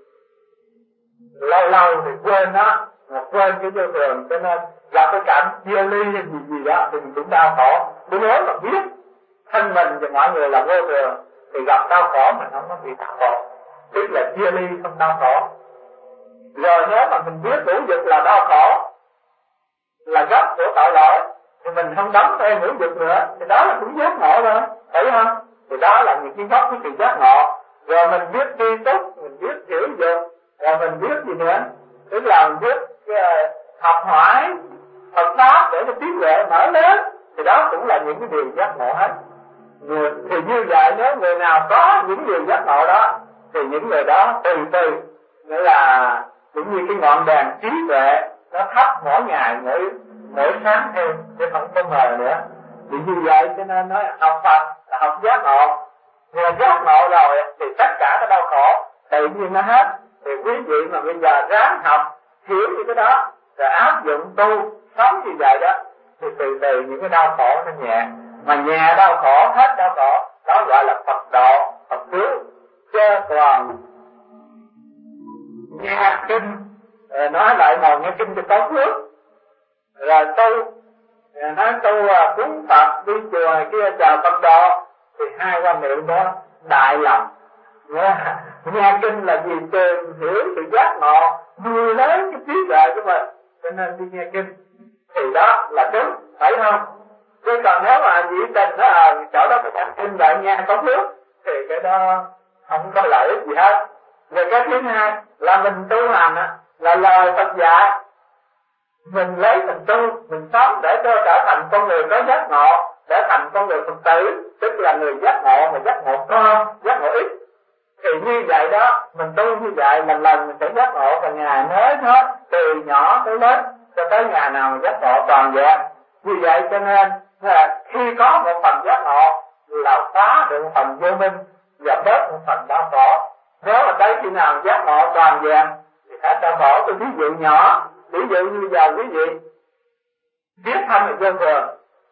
[SPEAKER 1] lâu lâu thì quên nó, mà quên cái vô thường, cho nên gặp cái cảnh chia ly hay gì gì đó thì mình cũng đau khổ. Nếu mà biết thân mình và mọi người là vô thường, thì gặp đau khổ mình không có bị đau khổ, tức là chia ly không đau khổ. Rồi nếu mà mình biết ngũ dục là đau khổ, là gốc của tội lỗi, thì mình không đắm thêm ngũ dục nữa, thì đó là cũng giác ngộ rồi, phải không? Thì đó là những cái gốc của sự giác ngộ. Rồi mình biết tri túc, mình biết hiểu dục, rồi mình biết gì nữa, tức là mình biết uh, học hỏi Phật pháp để cho trí huệ mở lớn, thì đó cũng là những cái điều giác ngộ hết. Người, thì như vậy nếu người nào có những điều giác ngộ đó, thì những người đó từ từ, nghĩa là cũng như cái ngọn đèn trí tuệ nó thắp mỗi ngày, mỗi mỗi sáng thêm, chứ không có mờ nữa. Thì như vậy cho nên nói học Phật là học giác ngộ. Vừa giác ngộ rồi thì tất cả cái đau khổ tự nhiên nó hết. Thì quý vị mà bây giờ ráng học, hiểu như cái đó, rồi áp dụng tu, sống như vậy đó, thì từ từ những cái đau khổ nó nhẹ. Mà nhẹ đau khổ, hết đau khổ, đó gọi là Phật độ, Phật cứu. Chứ còn nghe kinh, nói lại ngồi nghe kinh cho có phước, rồi tu, nói tu cúng Phật, đi chùa này kia chào Phật độ, thì hai quan niệm đó đại lầm. Nghe kinh là vì tìm hiểu sự giác ngộ, nuôi lớn cái trí tuệ của mình, cho nên đi nghe kinh, thì đó là đúng, phải không? Chứ còn nếu mà dị tình đó ở chỗ đó có giảng kinh lại nghe có phước, thì cái đó không có lợi ích gì hết. Rồi cái thứ hai là mình tu hành á, là lời Phật dạy, mình lấy mình tu, mình sống để cho trở thành con người có giác ngộ, trở thành con người Phật tử, tức là người giác ngộ mà giác ngộ con, giác ngộ ít. Thì như vậy đó, mình tu như vậy lần lần mình sẽ giác ngộ, và ngày nới hết từ nhỏ tới lớn, cho tới ngày nào mà giác ngộ toàn vẹn. Vì vậy cho nên là khi có một phần giác ngộ là phá được một phần vô minh và bớt một phần đau khổ. Nếu mà tới khi nào giác ngộ toàn vẹn thì hết đau khổ. Tôi ví dụ nhỏ, ví dụ như giờ quý vị biết thân là vô thường,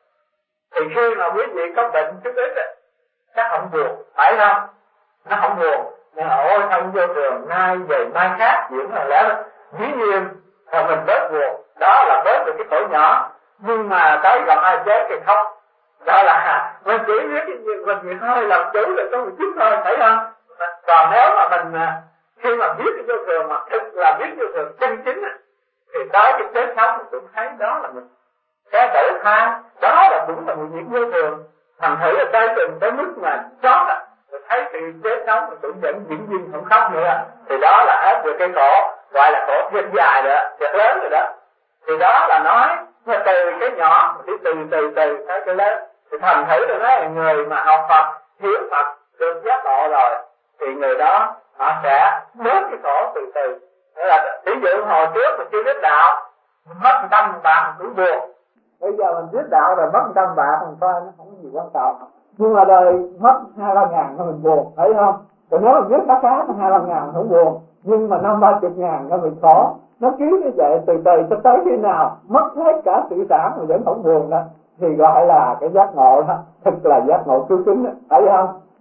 [SPEAKER 1] thì khi mà quý vị có bệnh chút ít chắc không buồn, phải không? Nó không buồn, nhưng mà ôi thân vô thường, nay về mai khác, diễn là lẽ dĩ nhiên là mình bớt buồn, đó là bớt được cái khổ nhỏ. Nhưng mà tới gặp ai chết thì không, đó là mình chỉ biết mình hơi làm chủ được có một chút thôi, phải không? Còn nếu mà mình khi mà biết cái vô thường mà thực là biết vô thường chân chính, thì tới cái chết sống mình cũng thấy đó là mình cái tự tha, đó là cũng là một việc vô thường. Thành thử ở đây từng tới mức mà chót á, rồi thấy sự chết sống mà cũng vẫn vĩnh viễn không khóc nữa, thì đó là hết được cái khổ, gọi là khổ thiệt dài rồi đó, thiệt lớn rồi đó. Thì đó là nói mà từ cái nhỏ thì từ từ từ tới cái lớn. Thì thành thử rồi nói là người mà học Phật, hiểu Phật, được giác ngộ rồi, thì người đó họ sẽ bớt cái khổ từ từ. Nghĩa là ví dụ hồi trước mình chưa biết đạo, mình mất một trăm bạc mình cũng buồn. Bây giờ mình biết đạo rồi mất một trăm bạc mình coi nó không có gì quan trọng. Nhưng mà đời mất hai ba ngàn nó mình buồn, thấy không? Rồi nếu mình biết bác cá hai ba ngàn không buồn, nhưng mà năm ba chục ngàn nó bị khổ. Nó cứ như vậy từ từ cho tới khi nào mất hết cả sự sản mà vẫn không buồn đó, thì gọi là cái giác ngộ đó, thực là giác ngộ cứu kính đó, thấy không?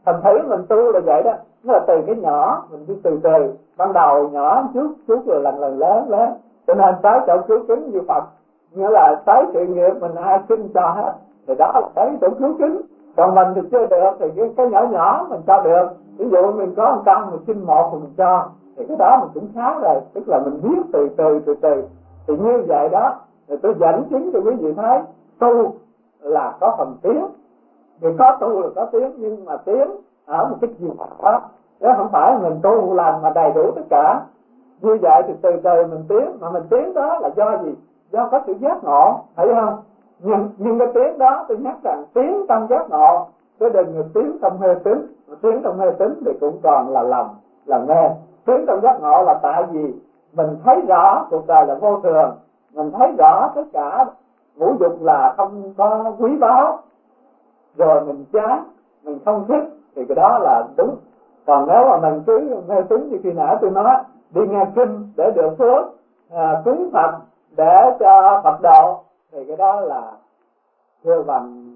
[SPEAKER 1] Thành thử mình tu là vậy đó, nó là từ cái nhỏ mình đi từ từ, ban đầu nhỏ chút chút rồi lần lần lớn lớn, cho nên tới chỗ cứu kính như Phật, nghĩa là tới sự nghiệp mình ai xin cho hết, thì đó là tới chỗ cứu kính. Còn mình thì chưa được thì cái, cái nhỏ nhỏ mình cho được, ví dụ mình có một trăm mình xin một thì mình cho, thì cái đó mình cũng khá rồi, tức là mình biết từ từ từ từ. Thì như vậy đó, thì tôi dẫn chứng cho quý vị thấy tu là có phần tiến, thì có tu là có tiến, nhưng mà tiến ở một cái chiều đó, chứ không phải mình tu làm mà đầy đủ tất cả. Như vậy thì từ từ mình tiến, mà mình tiến đó là do gì? Do có sự giác ngộ, thấy không? Nhưng, nhưng cái tiến đó tôi nhắc rằng tiến trong giác ngộ, chứ đừng là tiến trong mê tín. Tiến trong mê tín thì cũng còn là lầm, là mê. Tiến trong giác ngộ là tại vì mình thấy rõ cuộc đời là vô thường, mình thấy rõ tất cả ngũ dục là không có quý báu, rồi mình chán, mình không thích, thì cái đó là đúng. Còn nếu mà mình cứ mê tín như khi nãy tôi nói, đi nghe kinh để được phước, à, cúng Phật để cho Phật độ, thì cái đó là chưa bằng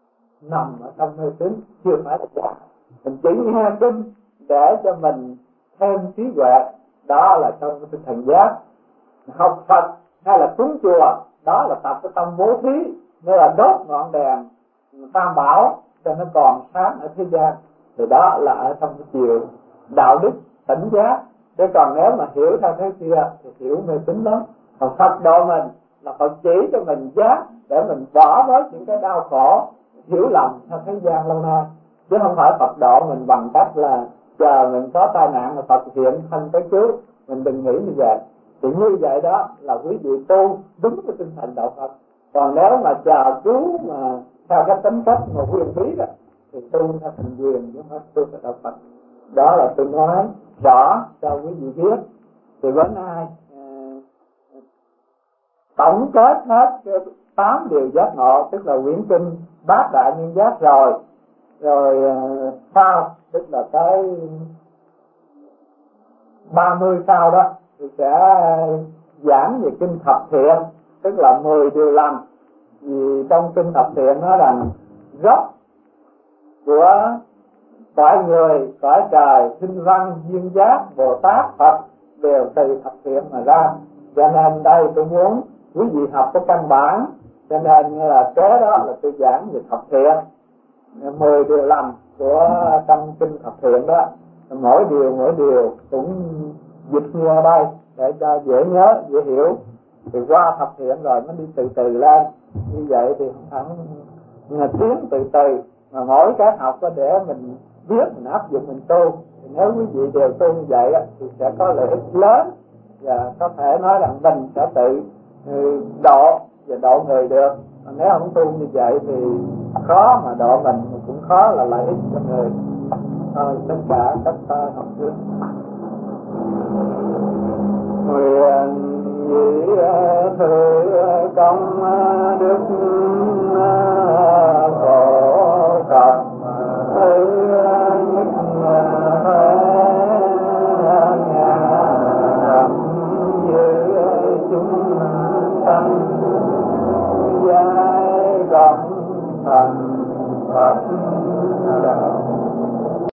[SPEAKER 1] nằm ở trong mê tín, chưa phải là giác. Mình chỉ nghe kinh để cho mình thêm trí huệ, đó là trong cái tinh thần giác. Học Phật hay là cúng chùa, đó là tập cái tâm bố thí, như là đốt ngọn đèn tam bảo cho nó còn sáng ở thế gian, thì đó là ở trong cái chiều đạo đức tỉnh giác. Chứ còn nếu mà hiểu theo thế kia thì hiểu mê tín lắm. Còn Phật độ mình là Phật chỉ cho mình giác để mình bỏ bớt những cái đau khổ hiểu lầm theo thế gian lâu nay, chứ không phải Phật độ mình bằng cách là chờ mình có tai nạn là Phật hiện thân tới cứu. Mình đừng nghĩ như vậy. Thì như vậy đó là quý vị tu đúng cái tinh thần đạo Phật. Còn nếu mà chờ cứu mà theo cái tính cách mà quyền bí đó thì tu theo thành quyền, chứ không phải tu theo đạo Phật. Đó là tôi nói rõ cho quý vị biết. Thì bữa nay tổng kết hết tám điều giác ngộ, tức là quyển kinh Bát Đại Nhân Giác rồi, rồi sau tức là tới ba mươi sau đó thì sẽ giảng về kinh Thập Thiện, tức là mười điều lành. Vì trong kinh Thập Thiện nói rằng gốc của cõi người, cõi trời, sinh văn, duyên giác, Bồ Tát, Phật đều từ thập thiện mà ra. Cho nên đây tôi muốn quý vị học cái căn bản, cho nên là kế đó là tôi giảng về thập thiện, mười điều lành của trong kinh Thập Thiện đó. Mỗi điều mỗi điều cũng dịch như ở đây để cho dễ nhớ, dễ hiểu. Thì qua thập thiện rồi mới đi từ từ lên. Như vậy thì không phải tiến từ từ, mà mỗi cái học có để mình biết, mình áp dụng, mình tu. Thì nếu quý vị đều tu như vậy thì sẽ có lợi ích lớn, và có thể nói rằng mình sẽ tự độ và độ người được. Nếu không tu như vậy thì khó mà độ mình, mà cũng khó là lợi ích cho người. Thôi tất cả các ta học trước. Nguyện nhị thứ công đức phổ cập chúng sanh giai cộng thành Phật đạo.